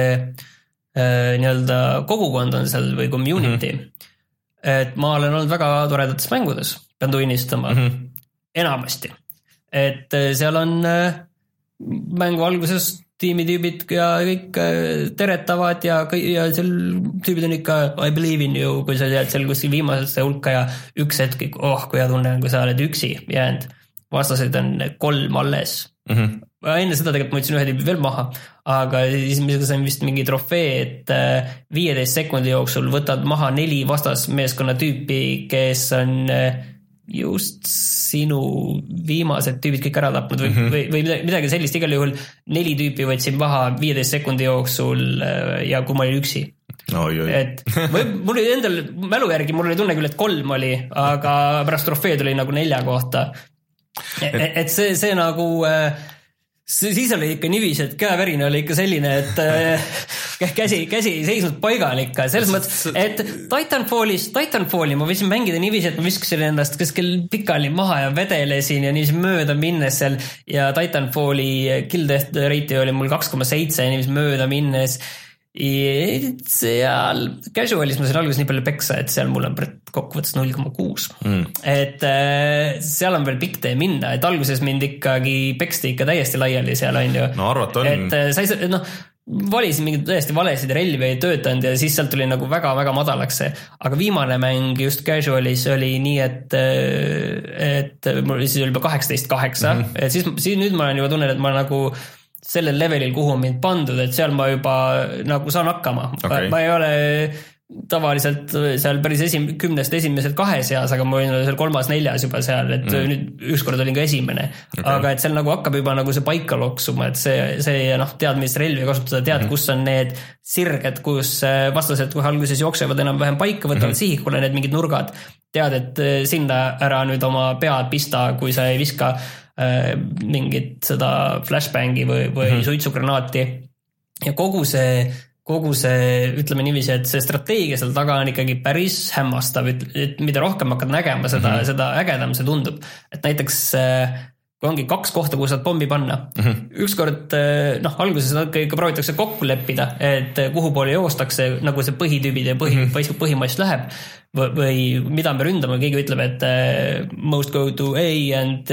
äh, nii-öelda kogukond on seal või community, mm-hmm. et ma olen olnud väga toredates mängudes, pean tunnistama, mm-hmm. enamasti. Et seal on äh, mängu alguses tiimitüübid ja kõik äh, teretavad ja, ja seal tüübid on ikka I believe in you, kui sa jääd seal kuskil viimasesse hulka ja üks hetk, oh kui hea tunne, kui sa oled üksi jäänud. Vastased on kolm alles. Mm-hmm. Enne seda tegelikult ma ütlesin ühe tüübi veel maha, aga siis ma sain vist mingi trofee, et viieteist sekundi jooksul võtad maha neli vastasmeeskonna tüüpi, kes on just sinu viimased tüübid kõik ära tapnud või, mm-hmm. või, või midagi sellist. Igal juhul neli tüüpi võtsin maha viieteist sekundi jooksul ja kui ma olin üksi. Oh, et või, mul oli endal mälu järgi, mul oli tunne küll, et kolm oli, aga pärast trofee tuli nagu nelja kohta. Et, et see, see nagu... siis oli ikka niivis, et käevärine oli ikka selline, et äh, käsi, käsi ei seisnud paigal ikka, selles mõttes, et Titanfallis, Titanfalli ma võisin mängida niivis, et ma viskasin ennast kuskil pikali maha ja vedelesin ja niivis mööda minnes seal ja Titanfalli kill death rate oli mul kaks koma seitse ja niivis mööda minnes ja seal casualis ma sain alguses nii palju peksa, et seal mul on kokkuvõttes null koma kuus. Mm. Et äh, seal on veel pikk tee minna, et alguses mind ikkagi peksti ikka täiesti laiali seal on ju. No arvat on. Et äh, sa ei, noh, valisin mingid täiesti valesid relvi ei töötanud ja siis sealt tuli nagu väga-väga madalaks see. Aga viimane mäng just casualis oli nii, et, et mul siis oli juba kaheksateist kaheksa. Mm-hmm. Et siis, siis nüüd ma olen juba tunnen, et ma nagu sellel levelil, kuhu on mind pandud, et seal ma juba nagu saan hakkama. Okay. Ma ei ole tavaliselt seal päris esim, kümnest esimesed kahe seas, aga ma olin seal kolmas neljas juba seal, et mm. nüüd ükskord olin ka esimene. Okay. Aga et seal nagu hakkab juba nagu see paika loksuma, et see, see noh, tead, millist relvi kasutada, tead, mm. kus on need sirged, kus vastased kohe alguses jooksevad enam-vähem paika, võtavad mm. sihikule need mingid nurgad. Tead, et sinna ära nüüd oma pead pista, kui sa ei viska mingit seda flashbangi või, või mm-hmm. suitsugranaati ja kogu see, kogu see, ütleme niiviisi, et see strateegia seal taga on ikkagi päris hämmastav, et, et mida rohkem hakkad nägema, seda, mm-hmm. seda ägedam see tundub, et näiteks kui ongi kaks kohta, kuhu saad pommi panna. Mm-hmm. Ükskord, noh, alguses ikka proovitakse kokku leppida, et kuhu poole joostakse, nagu see põhitüübid ja põhi, mm-hmm. põhimass läheb või, või mida me ründame, keegi ütleb, et uh, most go to A and,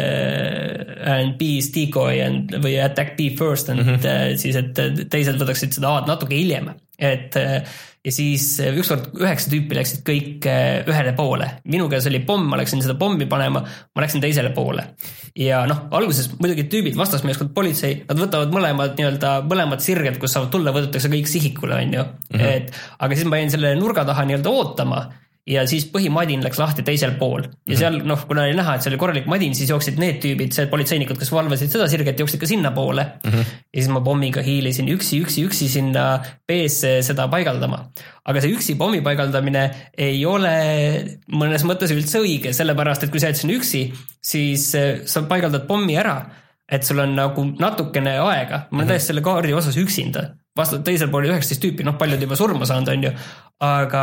uh, and B is decoy and, või attack B first and mm-hmm. uh, siis, et teised võtaksid seda A-d natuke hiljem. et ja siis ükskord üheksa tüüpi läksid kõik ühele poole. Minu käes oli pomm, ma läksin seda pommi panema, ma läksin teisele poole. Ja noh, alguses muidugi tüübid vastasmeeskond politsei, nad võtavad mõlemad nii-öelda mõlemad sirged, kus saavad tulla, võetakse kõik sihikule, on ju. Mm-hmm. Et, aga siis ma jäin selle nurga taha nii-öelda ootama ja siis põhimadin läks lahti teisel pool. Ja seal, noh, kuna oli näha, et see oli korralik madin, siis jooksid need tüübid, see politseinikud, kes valvasid seda sirget, jooksid ka sinna poole. Mm-hmm. Ja siis ma pommiga hiilisin üksi, üksi, üksi sinna B-sse seda paigaldama. Aga see üksi pommi paigaldamine ei ole mõnes mõttes üldse õige, sellepärast, et kui sa jätsin üksi, siis sa paigaldad pommi ära, et sul on nagu natukene aega. Ma olen täiesti selle kaardi osas üksinda. Vastu teisel pool üheksateist tüüpi, noh, paljud juba surma saanud, on ju. Aga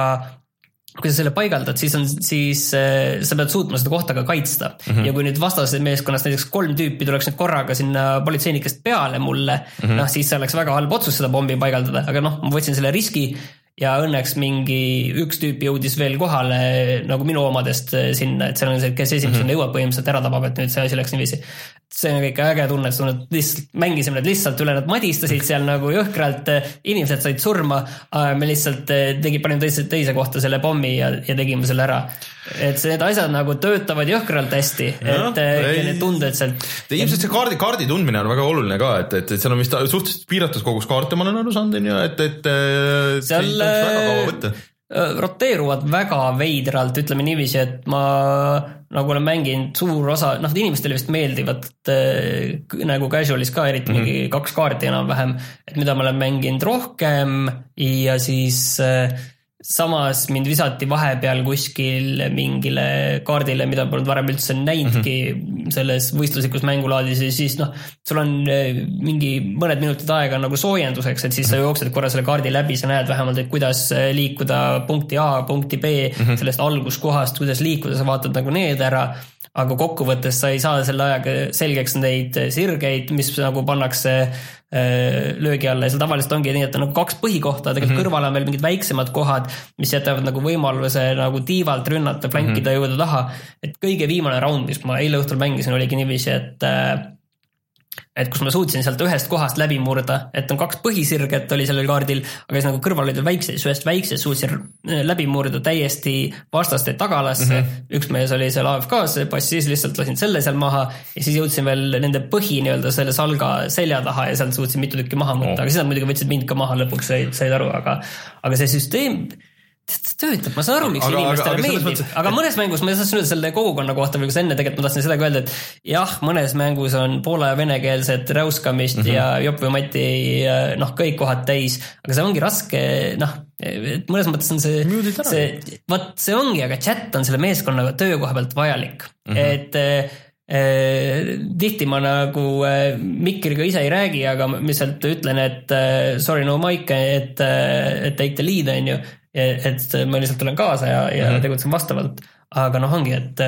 kui sa selle paigaldad, siis, on, siis äh, sa pead suutma seda kohta ka kaitsta. Mm-hmm. Ja kui nüüd vastased meeskonnast näiteks kolm tüüpi tuleks nüüd korraga sinna politseinikest peale mulle, mm-hmm. noh, siis see oleks väga halb otsus seda pommi paigaldada. Aga noh, ma võtsin selle riski ja õnneks mingi üks tüüp jõudis veel kohale nagu minu omadest sinna, et seal on see, kes esimesena mm-hmm. jõuab põhimõtteliselt ära tabab, et nüüd see asi läks niiviisi. See on kõik äge tunne, et lihtsalt mängisime need lihtsalt üle, nad madistasid seal nagu jõhkralt, inimesed said surma, me lihtsalt tegi, panime teise, teise kohta selle pommi ja, ja tegime selle ära. Et see, need asjad nagu töötavad jõhkralt hästi, ja, et ei, need tunded sealt. Ilmselt see kaardi, kaardi tundmine on väga oluline ka, et, et, et seal on vist suhteliselt piiratud kogus kaarte, ma olen aru saanud, et, et seal see ei väga kaua võtta. Roteeruvad väga veidralt, ütleme niiviisi, et ma nagu olen mänginud suur osa, noh, inimestele vist meeldivad äh, nagu casualis ka eriti mm-hmm. mingi kaks kaarti enam vähem, et mida ma olen mänginud rohkem ja siis äh, samas mind visati vahepeal kuskil mingile kaardile, mida polnud varem üldse näinudki mm-hmm. selles võistluslikus mängulaadis ja siis noh, sul on mingi mõned minutid aega nagu soojenduseks, et siis sa jooksed korra selle kaardi läbi, sa näed vähemalt, et kuidas liikuda punkti A, punkti B, mm-hmm. sellest alguskohast, kuidas liikuda, sa vaatad nagu need ära, aga kokkuvõttes sa ei saa selle ajaga selgeks neid sirgeid, mis nagu pannakse löögi alla ja seal tavaliselt ongi nii, et on nagu kaks põhikohta, tegelikult mm-hmm. kõrval on veel mingid väiksemad kohad, mis jätavad nagu võimaluse nagu tiivalt rünnata, flankida mm-hmm. jõuda taha. Et kõige viimane round, mis ma eile õhtul mängisin, oligi niiviisi, et et kus ma suutsin sealt ühest kohast läbi murda, et on kaks põhisirget oli sellel kaardil, aga siis nagu kõrval olid väikseid, ühest väikseid suutsin läbi murda täiesti vastaste tagalasse. Mm-hmm. Üks mees oli seal A F K-s, passis lihtsalt lasin selle seal maha ja siis jõudsin veel nende põhi nii-öelda selle salga selja taha ja sealt suutsin mitu tükki maha mõtta, oh. aga siis nad muidugi võtsid mind ka maha lõpuks, said, said aru, aga, aga see süsteem töötab, ma saan aru, miks aga, inimestele aga, meeldib, mõttes, aga mõnes mängus ma tahtsin öelda selle kogukonna kohta või kas enne tegelikult ma tahtsin seda öelda, et jah, mõnes mängus on poola ja venekeelset räuskamist mm-hmm. ja Jopp või Mati noh, kõik kohad täis, aga see ongi raske, noh, mõnes mõttes on see, see, vaat see ongi, aga chat on selle meeskonnaga töökoha pealt vajalik, mm-hmm. et Eh, tihti ma nagu eh, Mikriga ise ei räägi, aga ma lihtsalt ütlen, et eh, sorry no Mike, et, et take the lead on ju, et ma lihtsalt tulen kaasa ja, ja mm-hmm. tegutsen vastavalt, aga noh ongi, et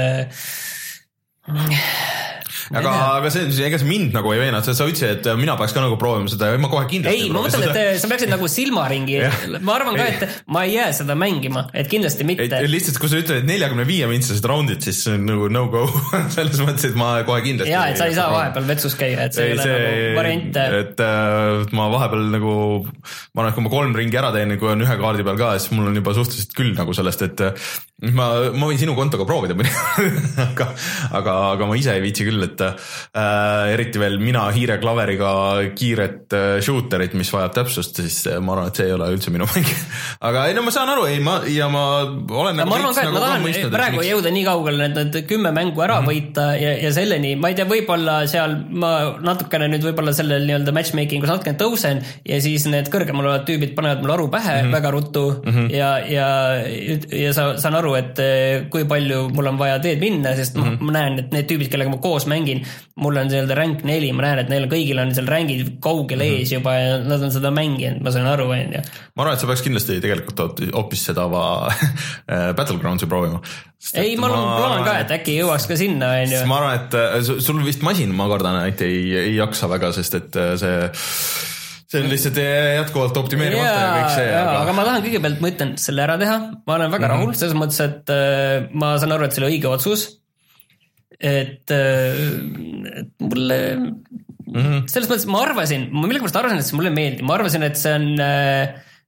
aga, aga see, ega see mind nagu ei veena, sa ütlesid, et mina peaks ka nagu proovima seda ja ma kohe kindlasti ei, ma mõtlen, et seda. Sa peaksid nagu silmaringi ma arvan ka, et ma ei jää seda mängima, et kindlasti mitte et, lihtsalt kui sa ütled, et neljakümne viie mintsased roundid, siis nagu no go selles mõttes, et ma kohe kindlasti jaa, et sa ei saa vahepeal vetsus käia, et see ei ole nagu variant et äh, ma vahepeal nagu ma arvan, et kui ma kolm ringi ära teen, kui on ühe kaardi peal ka, siis mul on juba suhteliselt küll nagu sellest, et ma, ma võin sinu kontoga proovida aga, aga, aga ma ise ei viitsi küll, et Äh, eriti veel mina hiire klaveriga kiiret äh, shooterit, mis vajab täpsust, siis äh, ma arvan, et see ei ole üldse minu mäng. Aga ei, no ma saan aru, ei, ma, ja ma olen ja nagu ma arvan ka, et nagu ma tahan mõistnud, praegu miks... jõuda nii kaugele, et need kümme mängu ära mm-hmm. võita ja, ja selleni, ma ei tea, võib-olla seal ma natukene nüüd võib-olla sellel nii-öelda matchmakingus natukene tõusen ja siis need kõrgemal olevad tüübid panevad mul aru pähe mm-hmm. väga ruttu mm-hmm. ja, ja, ja sa, saan aru, et kui palju mul on vaja teed minna, sest mm-hmm. ma, ma näen, et need tüübid, kellega ma koos mängin, mul on seal rank neli, ma näen, et neil kõigil on seal rangid kaugel ees juba ja nad on seda mänginud, ma saan aru, on ju. Ma arvan, et sa peaks kindlasti tegelikult hoopis seda va Battlegroundsi proovima. Ei, ma plaan ka, et äkki jõuaks ka sinna, on ju. Ma arvan, et sul vist masin, ma kardan, et ei, ei jaksa väga, sest et see see on lihtsalt jätkuvalt optimeerimata ja, ja kõik see. Ja, aga... aga ma tahan kõigepealt, ma ütlen selle ära teha, ma olen väga mm-hmm. rahul, selles mõttes, et ma saan aru, et see oli õige otsus. Et, et mulle mm-hmm. selles mõttes ma arvasin, ma millegipärast arvasin, et see mulle meeldib, ma arvasin, et see on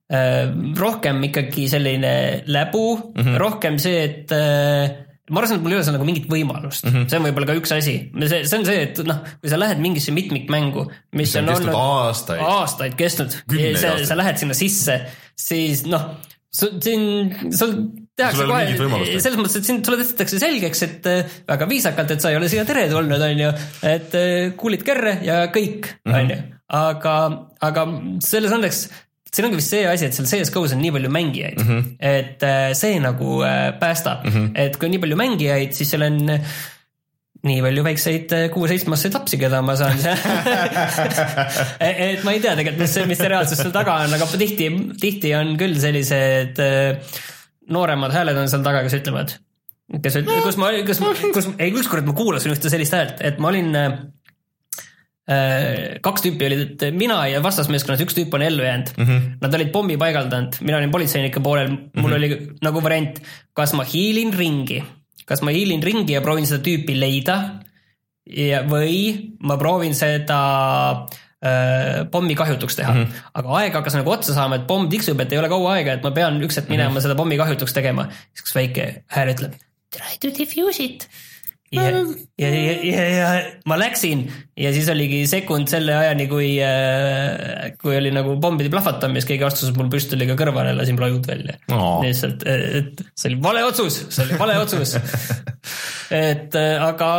rohkem ikkagi selline läbu, mm-hmm. rohkem see, et ma arvasin, et mul ei ole seal nagu mingit võimalust. Mm-hmm. See on võib-olla ka üks asi. See, see on see, et noh, kui sa lähed mingisse mitmikmängu, mis, mis on, on olnud aastaid, aastaid kestnud, sa, sa lähed sinna sisse, siis noh, siin sul tehakse kohe, selles mõttes, et siin sulle tõstetakse selgeks, et väga viisakalt, et sa ei ole siia tere tulnud, on ju, et kuulid kerre ja kõik, on ju. Aga, aga selles õnneks siin ongi vist see asi, et seal C S G O-s on nii palju mängijaid, mm-hmm. et see nagu päästab, mm-hmm. et kui on nii palju mängijaid, siis seal on nii palju väikseid kuue-seitsmeaastaseid lapsi, keda ma saan et ma ei tea tegelikult, mis, mis see reaalsus seal taga on, aga tihti, tihti on küll sellised nooremad hääled on seal taga, kes ütlevad, kes ütlevad, kus ma, kus, kus, ei, ükskord ma kuulasin ühte sellist häält, et ma olin kaks tüüpi olid, mina ja vastasmeeskonnas üks tüüp on ellu jäänud. Mm-hmm. Nad olid pommi paigaldanud, mina olin politseinike poolel, mul mm-hmm. oli nagu variant, kas ma hiilin ringi, kas ma hiilin ringi ja proovin seda tüüpi leida ja, või ma proovin seda äh, pommi kahjutuks teha. Mm-hmm. Aga aeg hakkas nagu otsa saama, et pomm tiksub, et ei ole kaua aega, et ma pean üks hetk minema mm-hmm. seda pommi kahjutuks tegema. Siis kus väike hääl ütleb, try to defuse it. Ja, ja, ja, ja, ja ma läksin ja siis oligi sekund selle ajani, kui, kui oli nagu pommide plahvatamis, keegi astus mul püstoliga kõrvale ja lasin plajud välja. Oh. Lihtsalt, et see oli vale otsus, see oli vale otsus. et aga,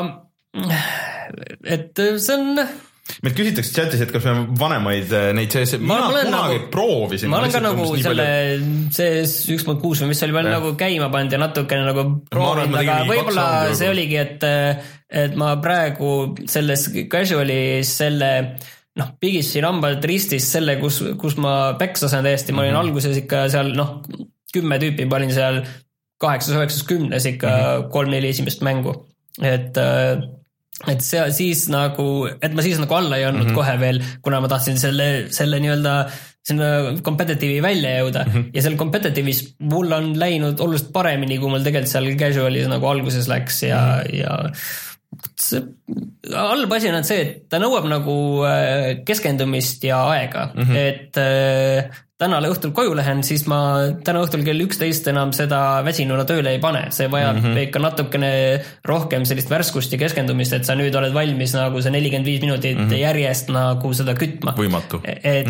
et see on... Meilt küsitakse chatis, et kas me vanemaid neid C S... Mina kunagi nagu, proovisin. Ma olen ka nagu selle C S üks punkt kuus või mis oli veel ja. Nagu käima pand ja natukene nagu proovinud, aga võib-olla see oligi, et, et ma praegu selles casualis selle noh, pigisin hambad ristis selle, kus, kus ma peksasin täiesti, ma olin mm-hmm. alguses ikka seal noh, kümme tüüpi, ma olin seal kaheksas, üheksas, kümnes ikka mm-hmm. kolm-neli esimest mängu, et et see siis nagu, et ma siis nagu alla ei olnud mm-hmm. kohe veel, kuna ma tahtsin selle, selle nii-öelda sinna competitive'i välja jõuda mm-hmm. ja seal competitive'is mul on läinud oluliselt paremini, kui mul tegelikult seal casualis nagu alguses läks ja, mm-hmm. ja see halb asi on see, et ta nõuab nagu keskendumist ja aega, mm-hmm. et tänale õhtul koju lähen, siis ma täna õhtul kell üksteist enam seda väsinuna tööle ei pane. See vajab mm-hmm. ikka natukene rohkem sellist värskust ja keskendumist, et sa nüüd oled valmis nagu see nelikümmend viis minutit mm-hmm. järjest nagu seda kütma. Võimatu. Et,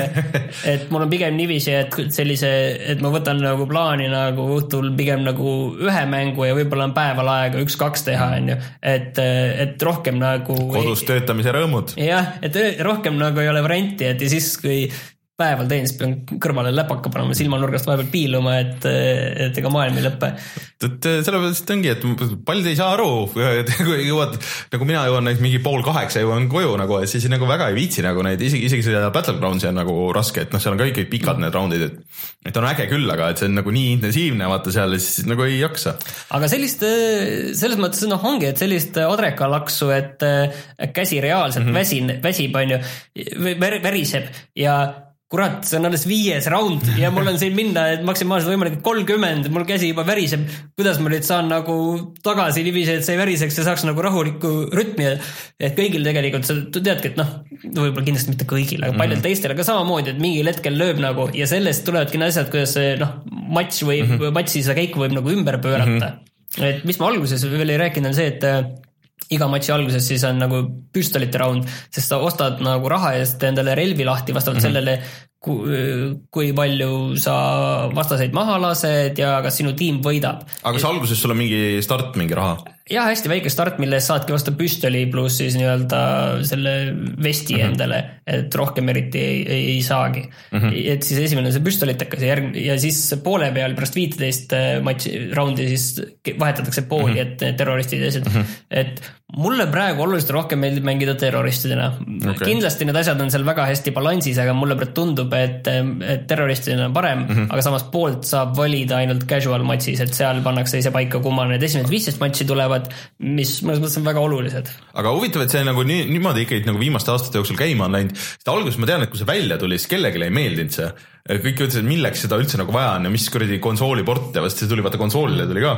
et mul on pigem niiviisi, et sellise, et ma võtan nagu plaani nagu õhtul pigem nagu ühe mängu ja võib-olla on päeval aega üks-kaks teha, on ju. Et, et rohkem nagu... Kodus töötamise rõõmud. Jah, et rohkem nagu ei ole varianti, et ja siis, kui päeval teen, siis pean kõrvale läpaka panema silmanurgast vahepeal piiluma, et, et ega maailm ei lõppe. Et sellepärast ongi, et paljud ei saa aru, kui jõuad, nagu mina jõuan mingi pool kaheksa jõuan koju, nagu, et siis nagu väga ei viitsi nagu neid, isegi, isegi see Battlegroundsi on nagu raske, et noh, seal on ka kõik pikad need roundid, et, et on äge küll, aga et see on nagu nii intensiivne, vaata seal, siis nagu ei jaksa. Aga sellist, selles mõttes noh ongi, et sellist adrekalaksu, et käsi reaalselt mm-hmm. väsin, väsib, on ju, väriseb ja kurat, see on alles viies round ja mul on siin minna, et maksimaalselt võimalik kolmkümmend, mul käsi juba väriseb, kuidas ma nüüd saan nagu tagasi niiviisi, et see ei väriseks ja saaks nagu rahulikku rütmi, et kõigil tegelikult, sa teadki, et noh, võib-olla kindlasti mitte kõigil, aga paljud mm-hmm. teistel, aga samamoodi, et mingil hetkel lööb nagu ja sellest tulevadki asjad, kuidas see noh, matš või mm-hmm. matši seda käiku võib nagu ümber pöörata. Mm-hmm. Et mis ma alguses veel ei rääkinud on see, et iga matši alguses siis on nagu püstolite round, sest sa ostad nagu raha eest endale relvi lahti vastavalt mm-hmm. sellele, kui palju sa vastaseid maha lased ja kas sinu tiim võidab. Aga kas alguses sul on mingi start, mingi raha? Jah, hästi väike start, mille saadki vastu püstoli pluss siis nii-öelda selle vesti mm-hmm. endale, et rohkem eriti ei, ei, ei saagi. Mm-hmm. Et siis esimene on see püstolitekas ja, järg, ja siis poole peal pärast viiteist matši raundi siis vahetatakse pooli, mm-hmm. et terroristid ja asjad. Mm-hmm. Et mulle praegu oluliselt rohkem meeldib mängida terroristidena. Okay. Kindlasti need asjad on seal väga hästi balansis, aga mulle praegu tundub, et, et terroristidena on parem, mm-hmm. aga samas poolt saab valida ainult casual matšis, et seal pannakse ise paika, kui ma need esimesed viisteist matši tulevad, mis mõnes mõttes on väga olulised. Aga huvitav, et see nagu nii, niimoodi ikkagi nagu viimaste aastate jooksul käima on läinud. Sest alguses ma tean, et kui see välja tuli, siis kellelegi ei meeldinud see. Kõik ütlesid, et milleks seda üldse nagu vaja on ja mis kuradi konsooliport ja vast see tuli vaata konsoolile tuli ka.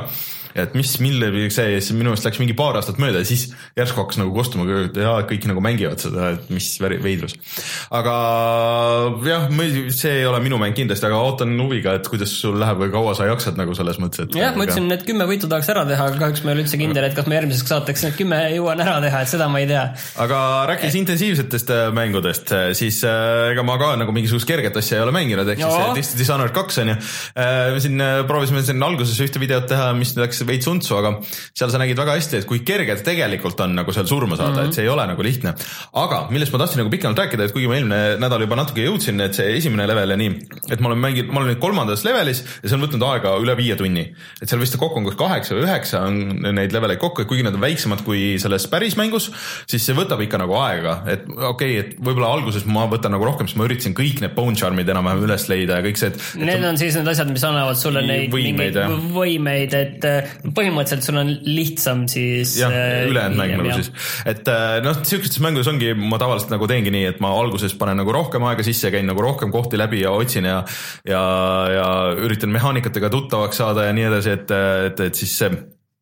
et mis, mille see, see minu meelest läks mingi paar aastat mööda ja siis järsku hakkas nagu kostuma, ja kõik nagu mängivad seda, et mis veidrus. Aga jah, see ei ole minu mäng kindlasti, aga ootan huviga, et kuidas sul läheb või kaua sa jaksad nagu selles mõttes, et jah, ma ütlesin, et kümme võitu tahaks ära teha, aga kahjuks ma ei ole üldse kindel, et kas me järgmiseks saateks need kümme jõuan ära teha, et seda ma ei tea. Aga rääkis et... intensiivsetest mängudest, siis ega ma ka nagu mingisugust kerget asja ei ole mänginud, ehk siis Dishonored kaks on ju. Me siin proovisime siin alguses ühte videot teha, mis läks veits untsu, aga seal sa nägid väga hästi, et kui kerged tegelikult on nagu seal surma saada, mm-hmm. et see ei ole nagu lihtne. Aga millest ma tahtsin nagu pikemalt rääkida, et kuigi ma eelmine nädal juba natuke jõudsin, et see esimene level ja nii, et ma olen mänginud, ma olen nüüd kolmandas levelis ja see on võtnud aega üle viie tunni. Et seal vist kokku on kus kaheksa või üheksa on neid leveleid kokku, et kuigi nad on väiksemad kui selles päris mängus, siis see võtab ikka nagu aega, et okei, okay, et võib-olla alguses ma võtan nagu rohkem, sest ma üritasin kõik need bone charmid enam-vähem üles leida ja kõik see, et, et need on siis need asjad, mis annavad sulle neid võimeid, võimeid, et põhimõtteliselt sul on lihtsam siis jah, ülejäänud mäng nagu siis, et noh, sellistes mängudes ongi, ma tavaliselt nagu teengi nii, et ma alguses panen nagu rohkem aega sisse, käin nagu rohkem kohti läbi ja otsin ja ja, ja üritan mehaanikatega tuttavaks saada ja nii edasi, et, et, et siis see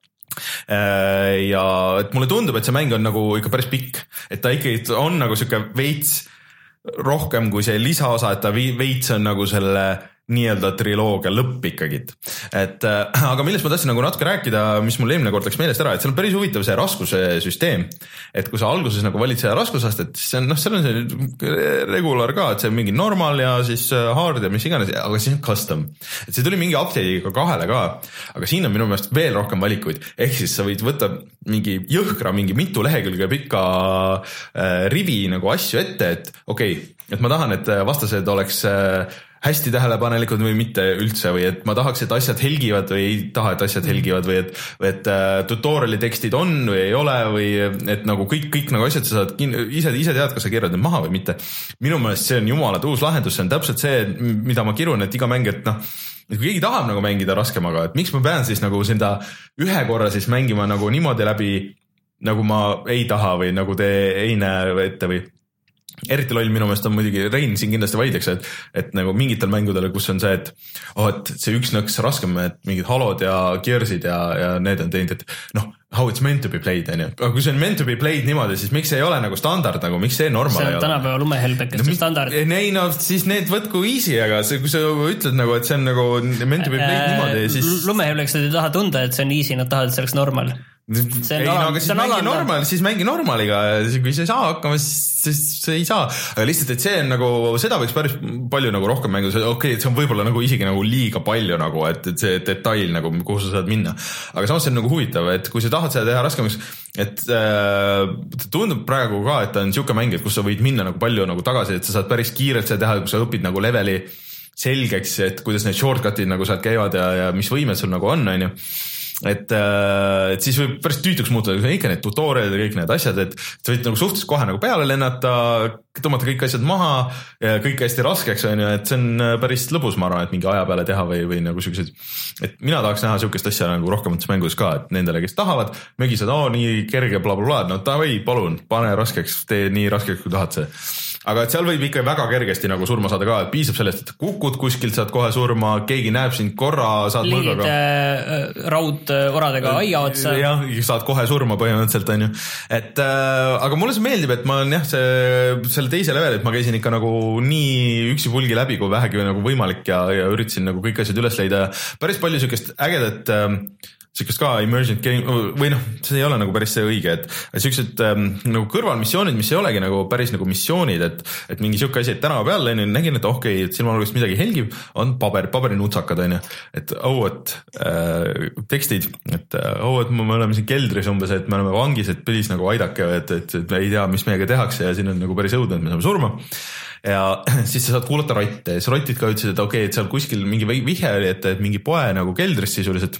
ja et mulle tundub, et see mäng on nagu ikka päris pikk, et ta ikkagi on nagu siuke veits rohkem kui see lisaosa, et ta veits on nagu selle nii-öelda triloogia lõpp ikkagi. Et, aga millest ma tahtsin nagu natuke rääkida, mis mul eelmine kord läks meelest ära, et see on päris huvitav see raskuse süsteem, et kui sa alguses nagu valid seda raskusastet, siis see on, noh, seal on see regular ka, et see on mingi normal ja siis hard ja mis iganes, aga siis on custom. Et see tuli mingi update'iga kahele ka, aga siin on minu meelest veel rohkem valikuid, ehk siis sa võid võtta mingi jõhkra, mingi mitu lehekülge pika äh, rivi nagu asju ette, et okei, okay, et ma tahan, et vastased oleks äh, hästi tähelepanelikud või mitte üldse või et ma tahaks, et asjad helgivad või ei taha, et asjad helgivad või et, või et uh, tutoriali tekstid on või ei ole või et nagu kõik, kõik nagu asjad sa saad ise, ise tead, kas sa keerad need maha või mitte. Minu meelest see on jumalad uus lahendus, see on täpselt see, mida ma kirun, et iga mäng, et noh, et kui keegi tahab nagu mängida raskemaga, et miks ma pean siis nagu seda ühe korra siis mängima nagu niimoodi läbi, nagu ma ei taha või nagu te ei näe ette või eriti loll minu meelest on muidugi Rein siin kindlasti vaidleks, et, et nagu mingitel mängudele, kus on see, et oh, et see üks nõks raskem, et mingid Halod ja Gearsid ja, ja need on teinud, et noh, how it's meant to be played, on ju. Aga kui see on meant to be played niimoodi, siis miks see ei ole nagu standard, nagu miks see normal ei ole? See on tänapäeva lumehelbekest no, standard. Ei no, siis need võtku easy, aga see, kui sa ütled nagu, et see on nagu meant to be played äh, niimoodi, siis... Lumehelbekest ei taha tunda, et see on easy, nad tahavad, et see oleks normal. ei no, aga siis mängi normal, siis mängi normaliga, kui sa ei saa hakkama, siis sa ei saa, aga lihtsalt, et see on nagu, seda võiks päris palju nagu rohkem mänguda, okei okay,, see on võib-olla nagu isegi nagu liiga palju nagu, et, et see detail nagu, kuhu sa saad minna, aga samas see on nagu huvitav, et kui sa tahad seda teha raskemaks, et äh, tundub praegu ka, et ta on siuke mäng, et kus sa võid minna nagu palju nagu tagasi, et sa saad päris kiirelt seda teha, kui sa õpid nagu leveli selgeks, et kuidas need shortcutid nagu sealt käivad ja, ja mis võimed sul nagu on, on ju. Et, et siis võib päris tüütuks muutuda, ikka need tutorialid ja kõik need asjad, et sa võid nagu suhteliselt kohe nagu peale lennata, tõmmata kõik asjad maha ja kõik hästi raskeks on ju, et see on päris lõbus, ma arvan, et mingi aja peale teha või, või nagu sellised, et mina tahaks näha sihukest asja nagu rohkemates mängus ka, et nendele, kes tahavad, mögised, oo nii kerge blablabla, no davai, palun, pane raskeks, tee nii raskeks, kui tahad see. Aga et seal võib ikka väga kergesti nagu surma saada ka, et piisab sellest, et kukud kuskilt saad kohe surma, keegi näeb sind korra, saad mõõgaga. Liid äh, raudoradega aia otsa. Jah, saad kohe surma põhimõtteliselt, on ju. Et, äh, aga mulle see meeldib, et ma olen jah, see, selle teise level, et ma käisin ikka nagu nii üksi pulgi läbi, kui vähegi nagu võimalik ja, ja üritasin nagu kõik asjad üles leida. Päris palju sükest ägedat äh, sükest ka emergent game, või noh, see ei ole nagu päris see õige, et sükesed ähm, nagu kõrvalmissioonid, mis ei olegi nagu päris nagu missioonid, et, et mingi süke asi, et tänava peal nägin, et okei, okay, et silmalugust midagi helgib, on paber, paberinutsakad, on ju, et oh, et äh, tekstid, et oh, et me oleme siin keldris umbes, et me oleme vangis, et please nagu aidake, et, et, et ei tea, mis meiega tehakse ja siin on nagu päris õudne, et me saame surma. Ja siis sa saad kuulata rotte ja siis rotid ka ütlesid, et okei okay,, et seal kuskil mingi vihje oli, et, et mingi poe nagu keldris sisuliselt,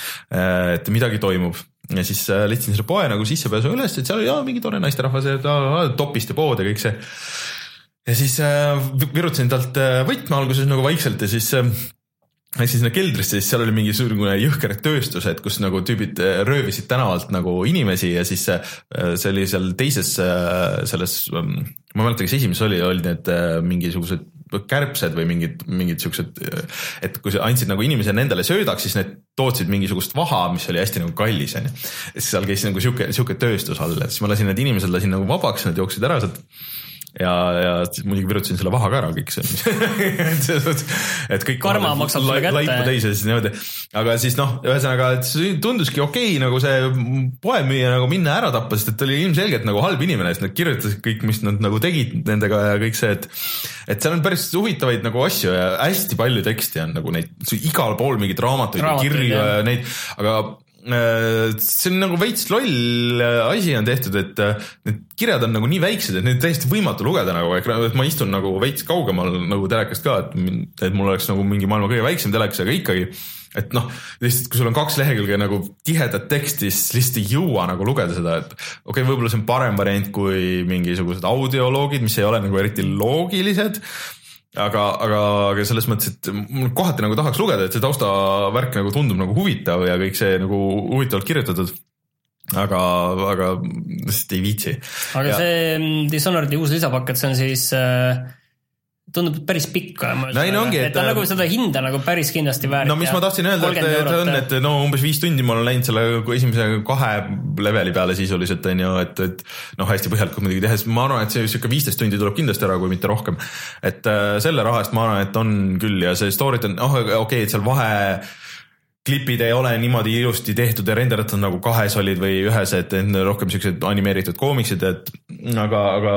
et midagi toimub ja siis leidsin selle poe nagu sissepääsu üles, et seal oli jah, mingi tore naisterahvas ja topist ja pood ja kõik see ja siis virutasin talt võtme alguses nagu vaikselt ja siis läksin sinna keldrisse, siis seal oli mingi suurune jõhker tööstus, et kus nagu tüübid röövisid tänavalt nagu inimesi ja siis see oli seal teises selles, ma mäletan, kes esimeses oli, olid need mingisugused kärbsed või mingid, mingid siuksed, et kui sa andsid nagu inimesele nendele söödaks, siis need tootsid mingisugust vaha, mis oli hästi nagu kallis. Ja siis seal käis nagu siuke, siuke tööstus all, et siis ma lasin need inimesed lasin nagu vabaks, nad jooksid ära sealt. Ja, ja siis muidugi virutasin selle vaha ka ära kõik see. et kõik karma maksab sulle kätte. Laipu teise, siis niimoodi. Aga siis noh, ühesõnaga, et tunduski okei okay, nagu see poemüüja nagu minna ära tappa, sest et oli ilmselgelt nagu halb inimene, sest nad kirjutasid kõik, mis nad nagu tegid nendega ja kõik see, et et seal on päris huvitavaid nagu asju ja hästi palju teksti on nagu neid, igal pool mingid raamatuid ja kirju ja neid, aga see on nagu veits loll asi on tehtud, et need kirjad on nagu nii väiksed, et need täiesti võimatu lugeda nagu, et ma istun nagu veits kaugemal nagu telekast ka, et, et mul oleks nagu mingi maailma kõige väiksem telekas, aga ikkagi, et noh, lihtsalt kui sul on kaks lehekülge nagu tihedat teksti, siis lihtsalt ei jõua nagu lugeda seda, et okei okay,, võib-olla see on parem variant kui mingisugused audioloogid, mis ei ole nagu eriti loogilised, aga, aga, aga selles mõttes, et kohati nagu tahaks lugeda, et see taustavärk nagu tundub nagu huvitav ja kõik see nagu huvitavalt kirjutatud, aga, aga lihtsalt ei viitsi. Aga ja. See Dishonored'i uus lisapakk, et see on siis äh, tundub päris pikk olema. No, no ongi, et, et ta nagu seda hinda nagu päris kindlasti väärt. No mis ma tahtsin öelda, et, et on, et no umbes viis tundi ma olen läinud selle esimese kahe leveli peale sisuliselt, on ju, et, et noh, hästi põhjalikult muidugi tehes. Ma arvan, et see siuke viisteist tundi tuleb kindlasti ära, kui mitte rohkem. Et äh, selle rahast ma arvan, et on küll ja see story't on, oh, okei, okay, et seal vahe klipid ei ole niimoodi ilusti tehtud ja renderid on nagu kahes olid või ühes, et rohkem siuksed animeeritud koomiksid, et aga, aga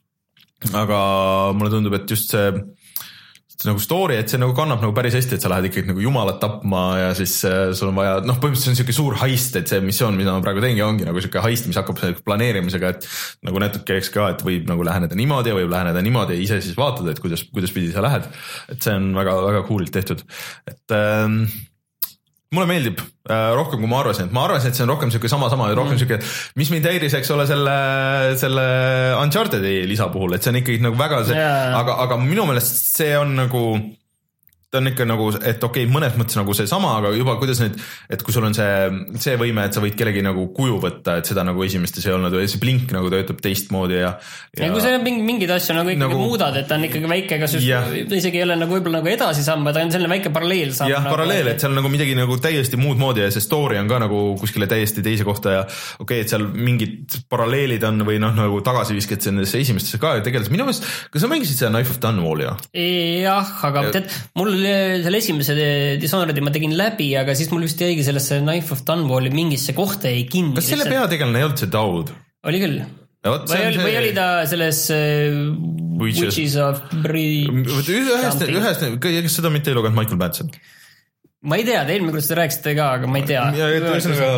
aga mulle tundub, et just see, see nagu story, et see nagu kannab nagu päris hästi, et sa lähed ikkagi nagu jumalat tapma ja siis sul on vaja, noh, põhimõtteliselt see on siuke suur heist, et see missioon, mida ma praegu teengi, ongi nagu siuke heist, mis hakkab planeerimisega, et nagu natuke eks ka, et võib nagu läheneda niimoodi ja võib läheneda niimoodi ja ise siis vaatad, et kuidas, kuidas pidi sa lähed, et see on väga, väga coolilt tehtud, et ähm, mulle meeldib äh, rohkem, kui ma arvasin, et ma arvasin, et see on rohkem siuke sama-sama ja rohkem mm. siuke, mis mind häiris, eks ole, selle, selle Uncharted'i lisa puhul, et see on ikkagi nagu väga see, yeah. aga, aga minu meelest see on nagu, ta on ikka nagu, et okei, okay, mõnes mõttes nagu see sama, aga juba kuidas nüüd, et kui sul on see, see võime, et sa võid kellegi nagu kuju võtta, et seda nagu esimestes ei olnud, või see blink nagu töötab teistmoodi ja ja, ja kui sa mingi, mingid asju nagu ikkagi nagu, muudad, et ta on ikkagi väike, kas just yeah. isegi ei ole nagu võib-olla nagu edasi samm, ta on selline väike paralleel samm. jah, nagu, paralleel, et seal nagu midagi nagu täiesti muud moodi ja see story on ka nagu kuskile täiesti teise kohta ja okei okay,, et seal mingid paralleelid on või noh, nagu tagasi viskad sellesse esimestesse ka ja tegelikult minu meelest, kas sa mängisid seda Knife of Dunwall ja? jah, aga ja, tead, mul selle esimese Dishonored'i ma tegin läbi, aga siis mul vist jäigi sellesse Knife of Dunwalli mingisse kohta ei kinni. kas selle peategelane ei olnud see Daud? Oli küll. Või, oli, või oli ta selles uh, Witches, Witches of Brie... Ühest, ühest, kas seda mitte ei lugenud Michael Madsen? Ma ei tea, te eelmine kord seda rääkisite ka, aga ma ei tea. Ja, et ühesõnaga...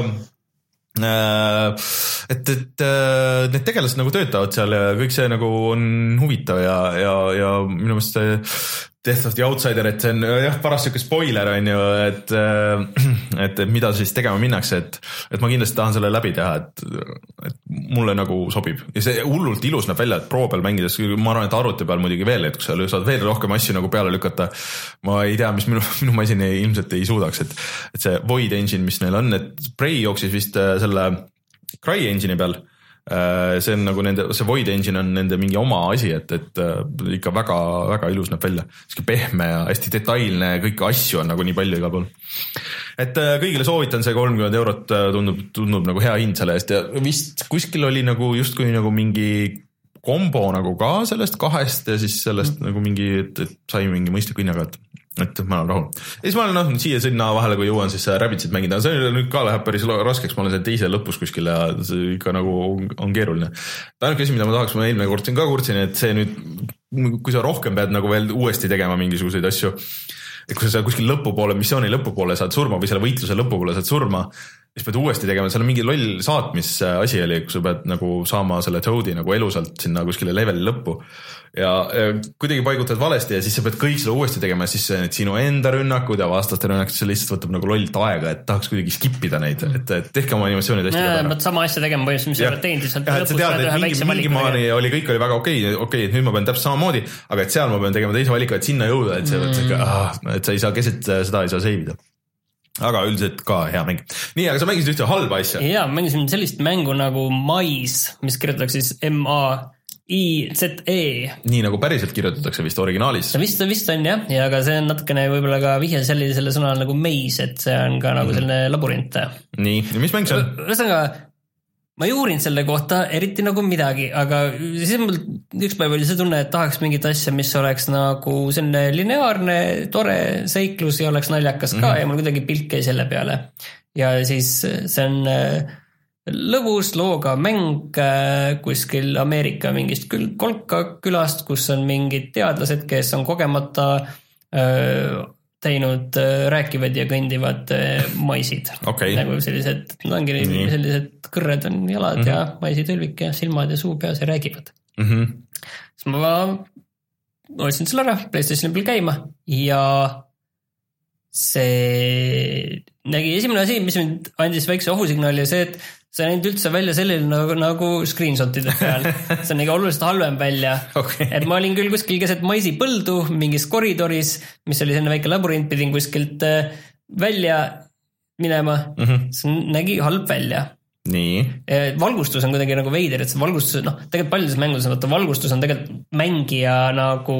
et, et need tegelased nagu töötavad seal ja kõik see nagu on huvitav ja, ja, ja minu meelest see Death of the Outsider, et see on jah, paras siuke spoiler on ju, et, et, et mida siis tegema minnakse, et, et ma kindlasti tahan selle läbi teha, et, et mulle nagu sobib ja see hullult ilus näeb välja, et pro peal mängides, ma arvan, et arvuti peal muidugi veel, et kui sa saad veel rohkem asju nagu peale lükata, ma ei tea, mis minu, minu masin ei, ilmselt ei suudaks, et, et see Void Engine, mis neil on, et Prey jooksis vist selle Cry Engine'i peal. See on nagu nende, see Void Engine on nende mingi oma asi, et, et ikka väga, väga ilus näeb välja. Siuke pehme ja hästi detailne, kõiki asju on nagu nii palju igal pool. Et kõigile soovitan see kolmkümmend eurot tundub, tundub nagu hea hind selle eest ja vist kuskil oli nagu justkui nagu mingi kombo nagu ka sellest kahest ja siis sellest mm. nagu mingi, et, et sai mingi mõistliku hinnaga, et et ma olen rahul. Ja siis ma olen noh, siia sinna vahele, kui jõuan, siis Rabbitsit mängida. See nüüd ka läheb päris raskeks, ma olen seal teise lõpus kuskil ja see ikka nagu on keeruline. Ta ainuke asi, mida ma tahaks, ma eelmine kurtsin ka kurtsin, et see nüüd, kui sa rohkem pead nagu veel uuesti tegema mingisuguseid asju, et kui sa kuskil lõpupoole, missiooni lõpupoole saad surma või selle võitluse lõpupoole saad surma, siis pead uuesti tegema, seal on mingi loll saatmis asi oli, kui sa pead nagu saama selle Toadi nagu elusalt sinna kuskile leveli lõppu ja, ja kuidagi paigutad valesti ja siis sa pead kõik selle uuesti tegema ja siis need sinu enda rünnakud ja vastaste rünnakud, see lihtsalt võtab nagu lollt aega, et tahaks kuidagi skipida neid, et, et tehke oma animatsioonid hästi ja, pead sama asja tegema põhimõtteliselt, mis sa oled teinud, lihtsalt lõpus tead, et mingi, mingi maani oli, kõik oli väga okei, okei, et nüüd ma pean täpselt samamoodi, aga et seal ma pean tegema teise valiku, et sinna jõuda, et, see, mm. ah, et sa ei saa keset seda ei saa seivida. Aga üldiselt ka hea mäng. Nii, aga sa mängisid ühte halba asja. Jaa, mängisin sellist mängu nagu Mais, mis kirjutatakse siis M A I Z E. Nii nagu päriselt kirjutatakse vist originaalis. Vist, vist on jah, ja aga see on natukene võib-olla ka vihje sellisele sõnale nagu maze, et see on ka nagu selline labürint. Nii, ja mis mäng see on? Ühesõnaga, ma ei uurinud selle kohta eriti nagu midagi, aga siis mul üks päev oli see tunne, et tahaks mingit asja, mis oleks nagu selline lineaarne, tore seiklus ja oleks naljakas ka mm-hmm. ja mul kuidagi pilk jäi selle peale. Ja siis see on lõbus looga mäng kuskil Ameerika mingist kolka külast, kus on mingid teadlased, kes on kogemata teinud rääkivad ja kõndivad maisid. Okay. Nagu sellised, ongi mm-hmm. sellised kõrred on jalad mm-hmm. ja maisitõlvik ja silmad ja suu peas ja räägivad. Mm-hmm. Siis ma olin selle ära, PlayStationi peal käima ja see nägi esimene asi, mis mind andis väikse ohusignaali ja see, et see näinud üldse välja selline nagu, nagu screenshotide peal. See nägi oluliselt halvem välja. Okay. Et ma olin küll kuskil keset maisi põldu, mingis koridoris, mis oli selline väike labürint, pidin kuskilt välja minema. Mm-hmm. See nägi halb välja. Nii. Valgustus on kuidagi nagu veider, et see valgustus, noh, tegelikult paljudes mängudes on, vaata valgustus on tegelikult mängija nagu...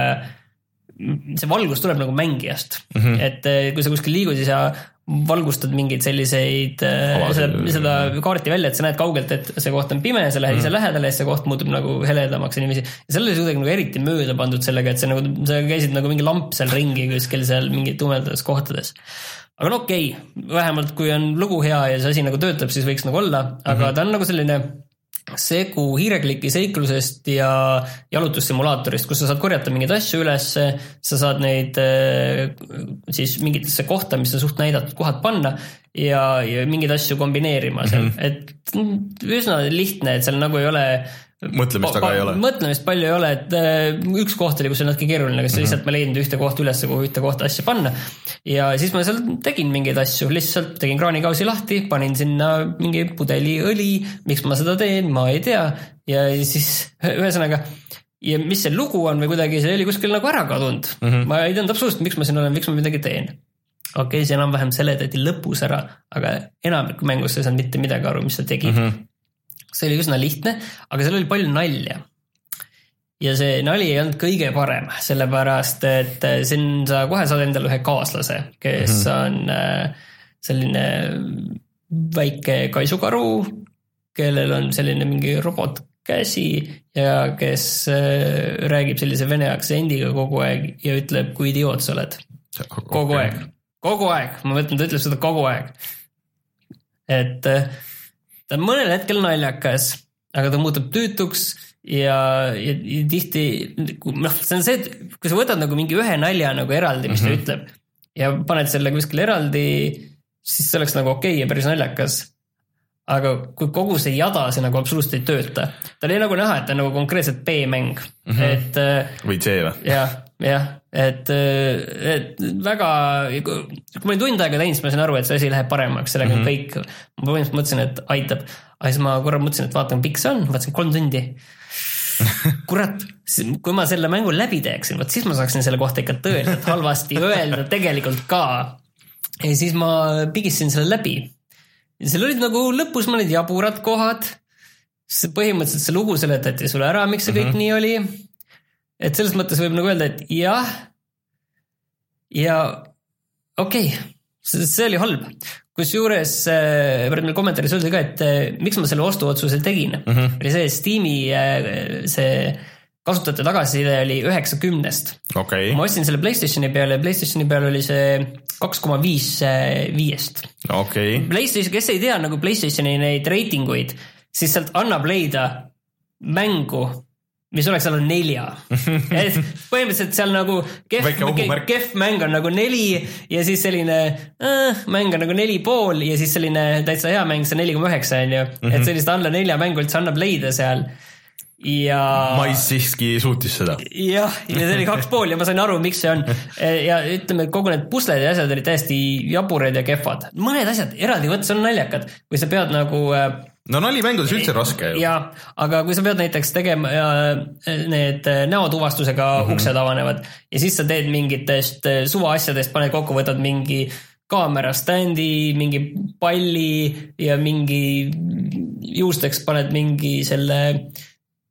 see valgus tuleb nagu mängijast. Mm-hmm. Et kui sa kuskil liigud, siis sa valgustad mingeid selliseid seda, seda kaarti välja, et sa näed kaugelt, et see koht on pime, sa lähed ise mm-hmm. lähedale ja see koht muutub nagu heledamaks ja niiviisi. Ja selle oli kuidagi nagu eriti mööda pandud sellega, et sa, nagu, sa käisid nagu mingi lamp seal ringi kuskil seal mingi tumedades kohtades. Aga no okei, okay, vähemalt kui on lugu hea ja see asi nagu töötab, siis võiks nagu olla, aga mm-hmm. ta on nagu selline segu hiirekliki seiklusest ja jalutussimulaatorist, kus sa saad korjata mingeid asju üles, sa saad neid siis mingitesse kohta, mis on suht näidatud kohad panna ja, ja mingeid asju kombineerima seal. Mm-hmm. Et üsna lihtne, et seal nagu ei ole mõtlemist väga ei ole. Mõtlemist palju ei ole, et üks koht oli, kus oli natuke keeruline, kas mm-hmm. lihtsalt ma leidnud ühte kohta üles, kuhu ühte kohta asja panna. Ja siis ma seal tegin mingeid asju, lihtsalt tegin kraanikausi lahti, panin sinna mingi pudeli õli, miks ma seda teen, ma ei tea. Ja siis ühesõnaga, ja mis see lugu on või kuidagi, see oli kuskil nagu ära kadunud. Mm-hmm. Ma ei teanud absoluutselt, miks ma siin olen, miks ma midagi teen. Okei, okay, see enam-vähem seletati lõpus ära, aga enamik mängus ei saanud mitte midagi aru, mis sa tegid. Mm-hmm. See oli üsna lihtne, aga seal oli palju nalja. Ja see nali ei olnud kõige parem, sellepärast, et siin sa kohe saad endale ühe kaaslase, kes mm-hmm. on selline väike kaisukaru, kellel on selline mingi robotkäsi ja kes räägib sellise vene aktsendiga kogu aeg ja ütleb, kui idioot sa oled. Kogu okay. aeg. Kogu aeg. Ma mõtlen, ta ütleb seda kogu aeg. Et ta on mõnel hetkel naljakas, aga ta muutub tüütuks ja, ja, ja tihti, noh, see on see, et kui sa võtad nagu mingi ühe nalja nagu eraldi, mis mm-hmm. ta ütleb ja paned selle kuskil eraldi, siis see oleks nagu okei okay ja päris naljakas. Aga kui kogu see jada, see nagu absoluutselt ei tööta. Ta oli nagu näha, et ta on nagu konkreetselt B-mäng. Mm-hmm. Et, või C või? Jah, jah. Et, et väga, kui ma olin tund aega teinud, siis ma sain aru, et see asi läheb paremaks, sellega mm-hmm. kõik, ma põhimõtteliselt mõtlesin, et aitab. Aga siis ma korra mõtlesin, et vaatan, pikk see on, vaatasin kolm tundi. Kurat, kui ma selle mängu läbi teeksin, võt siis ma saaksin selle kohta ikka tõeliselt halvasti öelda tegelikult ka. Ja siis ma pigistasin selle läbi. Ja seal olid nagu lõpus mõned jaburad kohad. Põhimõtteliselt see lugu seletati sulle ära, miks see kõik mm-hmm. nii oli. Et selles mõttes võib nagu öelda, et jah, ja okei, okay, see, see oli halb. Kus juures, pärast meil kommentaaris öeldi ka, et miks ma selle ostuotsuse tegin. Mm-hmm. Oli see Steam'i see kasutajate tagasiside oli üheksakümnest. Okay. Ma ostsin selle PlayStationi peale ja PlayStationi peale oli see kaks koma viis viiest. Okay. PlayStation, kes ei tea nagu PlayStationi neid reitinguid, siis sealt annab leida mängu, mis oleks seal on nelja. Et põhimõtteliselt seal nagu kef, kef mäng on nagu neli ja siis selline äh, mäng on nagu neli pool ja siis selline täitsa hea mäng, see neli koma üheksa on ju. Mm-hmm. Et sellist alla nelja mängu üldse annab leida seal. Ja... Mais siiski suutis seda. Jah, ja see oli kaks pool ja ma sain aru, miks see on. Ja ütleme, et kogu need pusled ja asjad olid täiesti jabured ja kehvad. Mõned asjad eraldi võttes on naljakad, kui sa pead nagu... No nalimängudes üldse raske ju. Ja, aga kui sa pead näiteks tegema need näotuvastusega mm-hmm. uksed avanevad ja siis sa teed mingitest suva asjadest, paned kokku, võtad mingi kaamera standi, mingi palli ja mingi juusteks paned mingi selle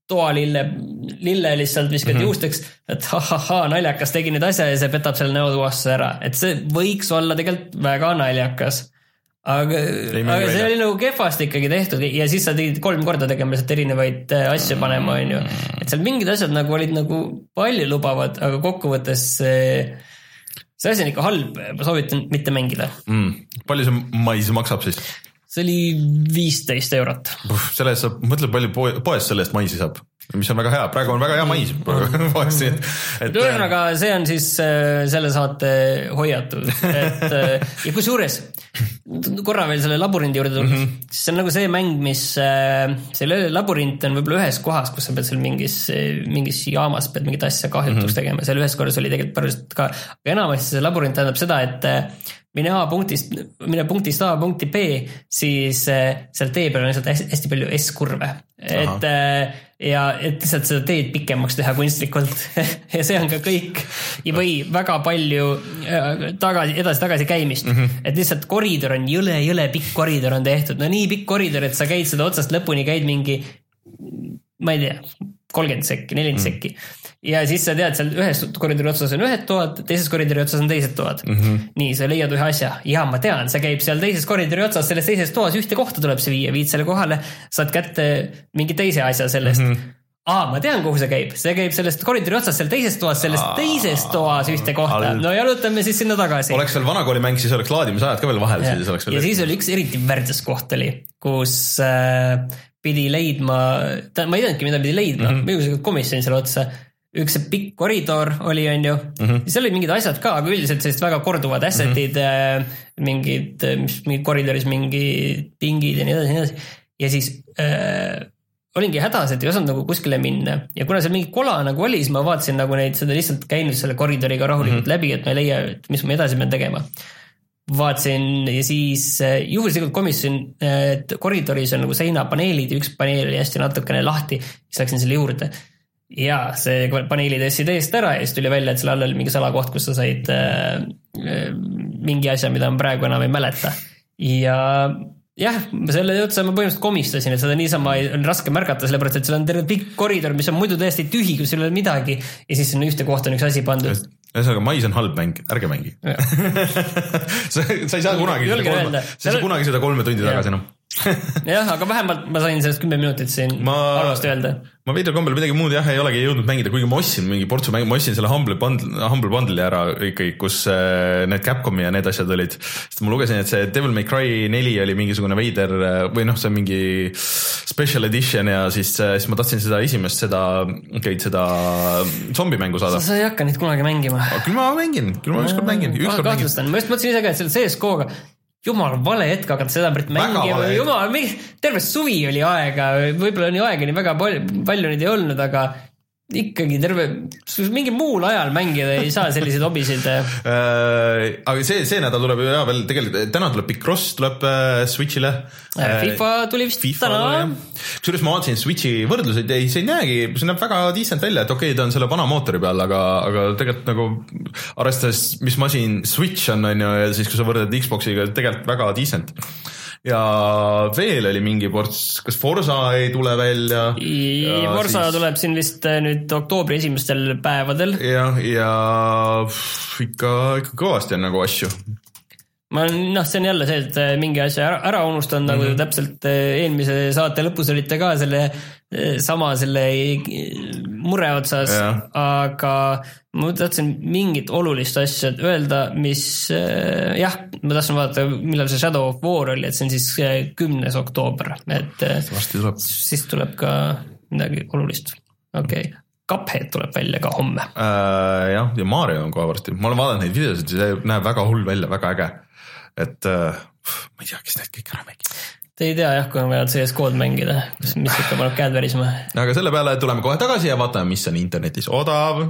toalille, lille lihtsalt viskad mm -hmm. juusteks, et ha-ha-ha, naljakas tegi nüüd asja ja see petab selle näotuvasse ära. Et see võiks olla tegelikult väga naljakas. Aga, aga see oli nagu kehvasti ikkagi tehtud ja siis sa tegid kolm korda tegema lihtsalt erinevaid asju panema, on ju. Et seal mingid asjad nagu olid nagu palju lubavad, aga kokkuvõttes see, see asi on ikka halb, ma soovitan mitte mängida. Mm. Palju see mais maksab siis? See oli viisteist eurot. Selle eest saab, mõtle palju poes selle eest maisi saab, mis on väga hea, praegu on väga hea mais poes. Ühesõnaga, see on siis selle saate hoiatus, et ja kui suures korra veel selle labürindi juurde tulnud, mm -hmm. siis see on nagu see mäng, mis selle labürint on võib-olla ühes kohas, kus sa pead seal mingis, mingis jaamas pead mingit asja kahjutuks mm -hmm. tegema, seal ühes korras oli tegelikult pärast ka, aga enamasti see labürint tähendab seda, et mine A punktist, mine punktist A punkti B, siis seal tee peal on lihtsalt hästi, hästi palju S-kurve. Et, ja et lihtsalt seda teed pikemaks teha kunstlikult ja see on ka kõik või väga palju tagasi, edasi-tagasi käimist. Mm -hmm. Et lihtsalt koridor on jõle, jõle pikk koridor on tehtud. No nii pikk koridor, et sa käid seda otsast lõpuni, käid mingi, ma ei tea, kolmkümmend sekki, nelikümmend mm -hmm. sekki. Ja siis sa tead, seal ühes koridori otsas on ühed toad, teises koridori otsas on teised toad. Mm -hmm. Nii, sa leiad ühe asja. Ja ma tean, see käib seal teises koridori otsas, selles teises toas ühte kohta tuleb see viia, viid selle kohale, saad kätte mingi teise asja sellest. Mm -hmm. Aa, ma tean, kuhu see käib. See käib sellest koridori otsas, seal teises toas, sellest Aa, teises toas ühte kohta. No jalutame siis sinna tagasi. Oleks veel vanakooli mäng, siis oleks laadimisajad ka veel vahel. Ja, siis oleks veel ja siis oli üks eriti värdjas koht oli, kus äh, pidi leidma, ta, ma ei teadnudki, mida pidi leidma, mm -hmm. ma komisjoni selle otsa. Üks pikk koridor oli, on ju, mm -hmm. seal olid mingid asjad ka, aga üldiselt sellist väga korduvad assetid, mm -hmm. mingid, mis mingi koridoris mingi pingid ja nii edasi, nii edasi. Ja siis äh, olingi hädas, et ei osanud nagu kuskile minna. Ja kuna seal mingi kola nagu oli, siis ma vaatasin nagu neid, seda lihtsalt käinud selle koridoriga rahulikult mm -hmm. läbi, et ma ei leia, et mis ma edasi pean tegema. Vaatasin ja siis juhuslikult komisjon, et koridoris on nagu seinapaneelid ja üks paneel oli hästi natukene lahti, siis läksin selle juurde. Ja see paneeli tõssid eest ära ja siis tuli välja, et selle all oli mingi salakoht, kus sa said äh, mingi asja, mida ma praegu enam ei mäleta. Ja jah, selle otsa ma põhimõtteliselt komistasin, et seda niisama on raske märgata, sellepärast, et seal on terve pikk koridor, mis on muidu täiesti tühi, kus ei ole midagi ja siis on ühte kohta on üks asi pandud. Ühesõnaga, mais on halb mäng, ärge mängi. sa, sa ei saa kunagi, seda kolme, sa ei saa kunagi seda kolme tundi tagasi enam. jah, aga vähemalt ma sain sellest kümme minutit siin ma, arvast öelda. Ma veidral kombel midagi muud jah, ei olegi jõudnud mängida, kuigi ma ostsin mingi portsu mängi, ma ostsin selle Humble Bundle, Humble Bundle'i ära ikkagi, kus need Capcomi ja need asjad olid. Sest ma lugesin, et see Devil May Cry neli oli mingisugune veider või noh, see on mingi special edition ja siis, siis ma tahtsin seda esimest, seda, okay, seda zombimängu saada. Sa ei hakka neid kunagi mängima. Küll ma mängin, küll ma ükskord mängin. Ma kahtlustan, ma just mõtlesin ise ka, et selle C S G O-ga jumal vale hetk hakata seda mängima, jumal, terve suvi oli aega, võib-olla nii aega nii väga palju, palju neid ei olnud, aga ikkagi terve, mingi muul ajal mängida ei saa selliseid hobisid. äh, aga see, see nädal tuleb ja veel tegelikult, täna tuleb Big Cross, tuleb äh, Switchile. FIFA tuli vist FIFA täna. Kusjuures ma vaatasin Switchi võrdluseid, ei, see ei näegi, see näeb väga decent välja, et okei okay,, ta on selle vana mootori peal, aga, aga tegelikult nagu arvestades, mis masin Switch on, on ju, ja siis kui sa võrdad Xboxiga, tegelikult väga decent. Ja veel oli mingi ports, kas Forza ei tule välja? Ja Forza siis... tuleb siin vist nüüd oktoobri esimestel päevadel. Ja, ja ikka, ikka kõvasti on nagu asju. Ma noh, see on jälle see, et mingi asja ära, ära unustan, nagu mm -hmm. täpselt eelmise saate lõpus olite ka selle sama selle mure otsas, ja. Aga ma tahtsin mingit olulist asja öelda, mis jah, ma tahtsin vaadata, millal see Shadow of War oli, et see on siis kümnes oktoober, et tuleb. siis tuleb ka midagi olulist. Okei okay. Cuphead tuleb välja ka homme. Äh, jah, ja Mario on kohe varsti. Ma olen vaadanud neid videosid, see näeb väga hull välja, väga äge. Et uh, ma ei tea, kes need kõik ära mängib. Te ei tea jah, kui on vaja C S G O-d mängida, mis ikka paneb käed värisma. Aga selle peale tuleme kohe tagasi ja vaatame, mis on internetis odav.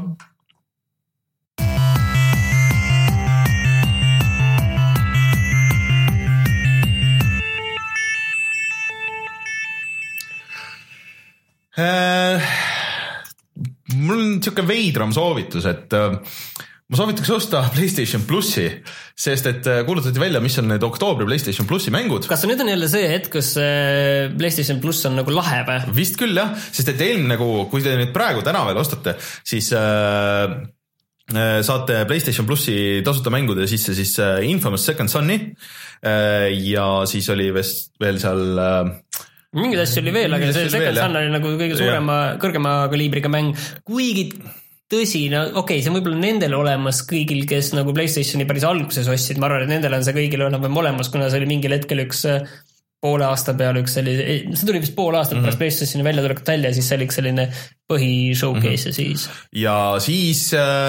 Uh, mul on siuke veidram soovitus, et uh, ma soovitaks osta PlayStation plussi, sest et kuulutati välja, mis on need oktoobri PlayStation plussi mängud. Kas nüüd on jälle see hetk, kus PlayStation pluss on nagu lahe või? Vist küll jah, sest et eelmine nagu, kui te nüüd praegu täna veel ostate, siis äh, saate PlayStation plussi tasuta mängude sisse siis äh, Infamous Second Son'i äh, ja siis oli vist veel seal äh, mingid asju oli veel, aga see Second Son oli nagu kõige suurema, kõrgema kaliibriga mäng, kuigi tõsi, no okei okay,, see on võib-olla nendel olemas kõigil, kes nagu PlayStationi päris alguses ostsid, ma arvan, et nendel on see kõigil enam olemas, kuna see oli mingil hetkel üks poole aasta peale üks selline, see tuli vist pool aastat mm -hmm. pärast PlayStationi välja tulekut välja, siis see oli üks selline põhishowcase mm -hmm. ja siis. Ja siis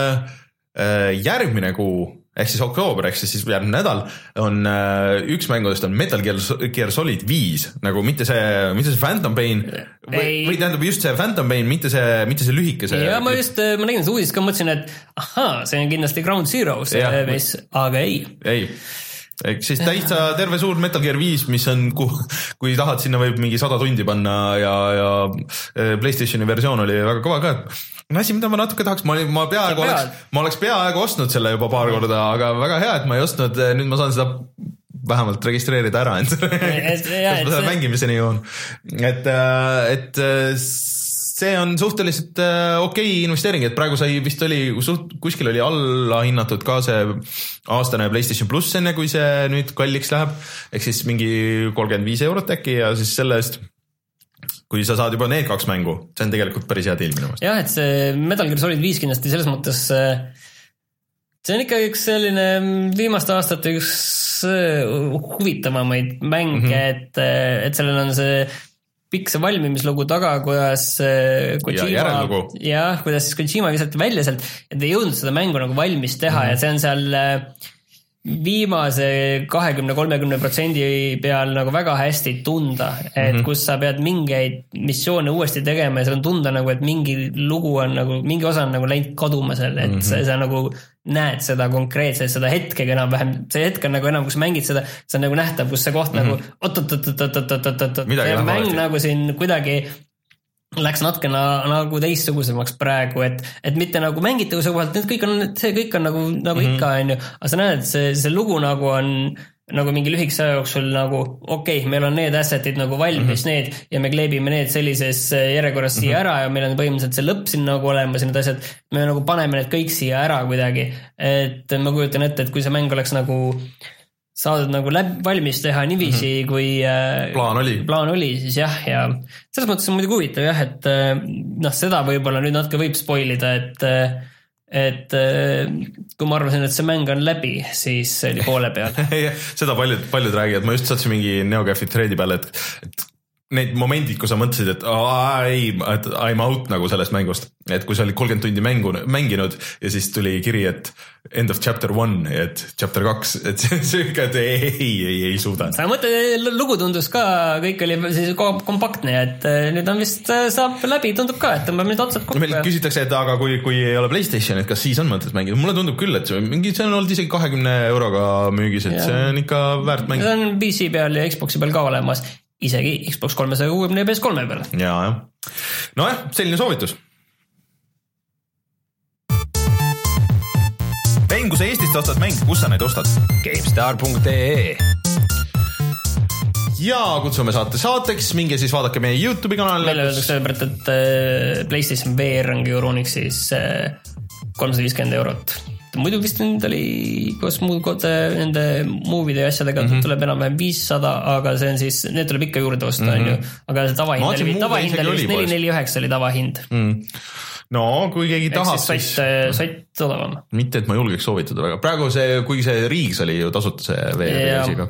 äh, järgmine kuu, ehk siis oktoober, ehk siis järgmine nädal on äh, üks mängudest on Metal Gear, Gear Solid viis, nagu mitte see, mitte see Phantom Pain või, või tähendab just see Phantom Pain, mitte see, mitte see lühike see. Ja ma just, ma nägin see uudist ka, mõtlesin, et ahaa, see on kindlasti Ground Zero, see mis, aga ei. Ei. Ehk siis täitsa terve suur Metal Gear viis, mis on, kui tahad, sinna võib mingi sada tundi panna ja, ja PlayStationi versioon oli väga kõva ka. Asi, mida ma natuke tahaks, ma, ma peaaegu oleks, ma oleks peaaegu ostnud selle juba paar korda, aga väga hea, et ma ei ostnud, nüüd ma saan seda vähemalt registreerida ära, et, et ma seda mängimiseni joon. Et, et see on suhteliselt okei okay investeering, et praegu sai vist oli, suht, kuskil oli alla hinnatud ka see aastane PlayStation Plus enne, kui see nüüd kalliks läheb, ehk siis mingi kolmkümmend viis eurot äkki ja siis selle eest kui sa saad juba need kaks mängu, see on tegelikult päris hea deal minu meelest. Jah, et see Metal Gear Solid viis kindlasti selles mõttes, see on ikka üks selline viimaste aastate üks huvitavamaid mänge, mm -hmm. et, et sellel on see pikk see valmimislugu taga, kuidas Kojima, ja, jah, kuidas siis Kojima visati välja sealt, et ei jõudnud seda mängu nagu valmis teha mm -hmm. ja see on seal viimase kahekümne kolmekümne protsendi peal nagu väga hästi tunda, et mm -hmm. kus sa pead mingeid missioone uuesti tegema ja seal on tunda nagu, et mingi lugu on nagu, mingi osa on nagu läinud kaduma seal, et mm -hmm. sa, sa nagu näed seda konkreetselt, seda hetkega enam-vähem, see hetk on nagu enam, kus mängid seda, see on nagu nähtav, kus see koht mm -hmm. nagu oot-oot-oot-oot-oot-oot-oot, see mäng nagu siin kuidagi läks natuke na, nagu teistsugusemaks praegu, et, et mitte nagu mängitavuse kohalt, need kõik on, see kõik on nagu, nagu mm-hmm. ikka, on ju, aga sa näed, et see, see lugu nagu on nagu mingi lühikese aja jooksul nagu okei okay,, meil on need assetid nagu valmis mm-hmm. need ja me kleebime need sellises järjekorras mm-hmm. siia ära ja meil on põhimõtteliselt see lõpp siin nagu olemas ja need asjad, me nagu paneme need kõik siia ära kuidagi, et ma kujutan ette, et kui see mäng oleks nagu saadud nagu läbi, valmis teha niiviisi mm, -hmm. kui äh, plaan oli, plaan oli, siis jah, ja selles mõttes on muidugi huvitav jah, et noh, seda võib-olla nüüd natuke võib spoilida, et et kui ma arvasin, et see mäng on läbi, siis see oli poole peal. Seda paljud, paljud räägivad, ma just saatsin mingi NeoGafi threadi peale, et, et need momendid, kui sa mõtlesid, et ei, et I'm out nagu sellest mängust, et kui sa olid kolmkümmend tundi mängu, mänginud ja siis tuli kiri, et end of chapter one, et chapter kaks, et see ikka, et ei, ei, ei suuda. sa mõtled, lugu tundus ka, kõik oli siis kompaktne, et nüüd on vist saab läbi, tundub ka, et tõmbab nüüd otsad kokku. Meil küsitakse, et aga kui, kui ei ole PlayStation, et kas siis on mõttes mängida, mulle tundub küll, et see, mingi, see on olnud isegi kahekümne euroga müügis, et ja. See on ikka väärt mäng. See on P C peal ja Xboxi peal ka olemas. Isegi Xbox kolmesaja kuuekümne ja P S kolme peale. Jaa, jah. No jah, selline soovitus. Rein, kui sa Eestist ostad mänge, kus sa neid ostad? GameStar punkt ee ja kutsume saate saateks, minge siis vaadake meie YouTube'i kanalile. Meile öeldakse sellepärast, et PlayStation V R on Euronixis kolmsada viiskümmend eurot. Muidu vist nüüd oli koos muud kote nende movide ja asjadega mm -hmm. tuleb enam-vähem viissada, aga see on siis, need tuleb ikka juurde osta, mm -hmm. on ju. Aga see tavahind no, oli, tavahind oli vist neli neli üheksa oli tavahind. Mm. No, kui keegi tahab, siis... siis sott odavam. Mitte, et ma julgeks soovitada väga. Praegu see, kuigi see Riigs oli ju tasuta see V R-isiga.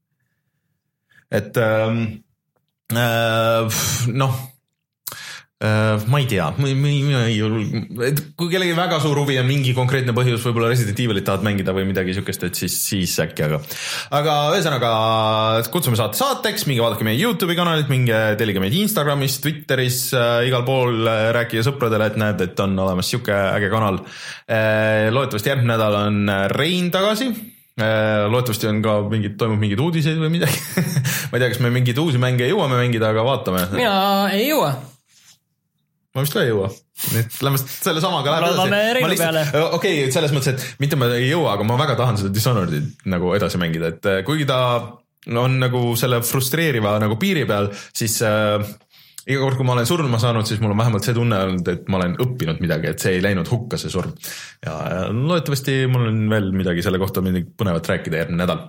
Et ähm, äh, noh, ma ei tea, kui kellegi väga suur huvi on mingi konkreetne põhjus, võib-olla Resident Evilit tahad mängida või midagi sükest, et siis, siis äkki, aga aga ühesõnaga kutsume saate saateks, minge vaadake meie YouTube'i kanalit, minge tellige meid Instagramis, Twitteris, äh, igal pool rääkige sõpradele, et näed, et on olemas siuke äge kanal. äh, loodetavasti järgmine nädal on Rein tagasi. äh, loodetavasti on ka mingid, toimub mingid uudiseid või midagi ma ei tea, kas me mingeid uusi mänge jõuame mängida, aga vaatame. mina ei jõua. ma vist ka ei jõua. Nüüd lähme selle samaga läheb edasi. Okei, okay, selles mõttes, et mitte ma ei jõua, aga ma väga tahan seda Dishonored'it nagu edasi mängida, et kuigi ta on nagu selle frustreeriva nagu piiri peal, siis äh, iga kord, kui ma olen surma saanud, siis mul on vähemalt see tunne olnud, et ma olen õppinud midagi, et see ei läinud hukka see surm. Ja loodetavasti mul on veel midagi selle kohta midagi põnevat rääkida järgmine nädal.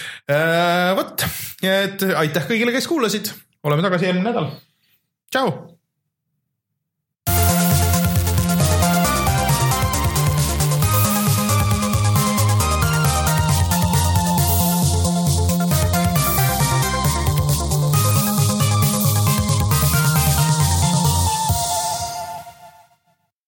Äh, võt, et aitäh kõigile, kes kuulasid. Oleme tagasi järgmine nädal. Tšau!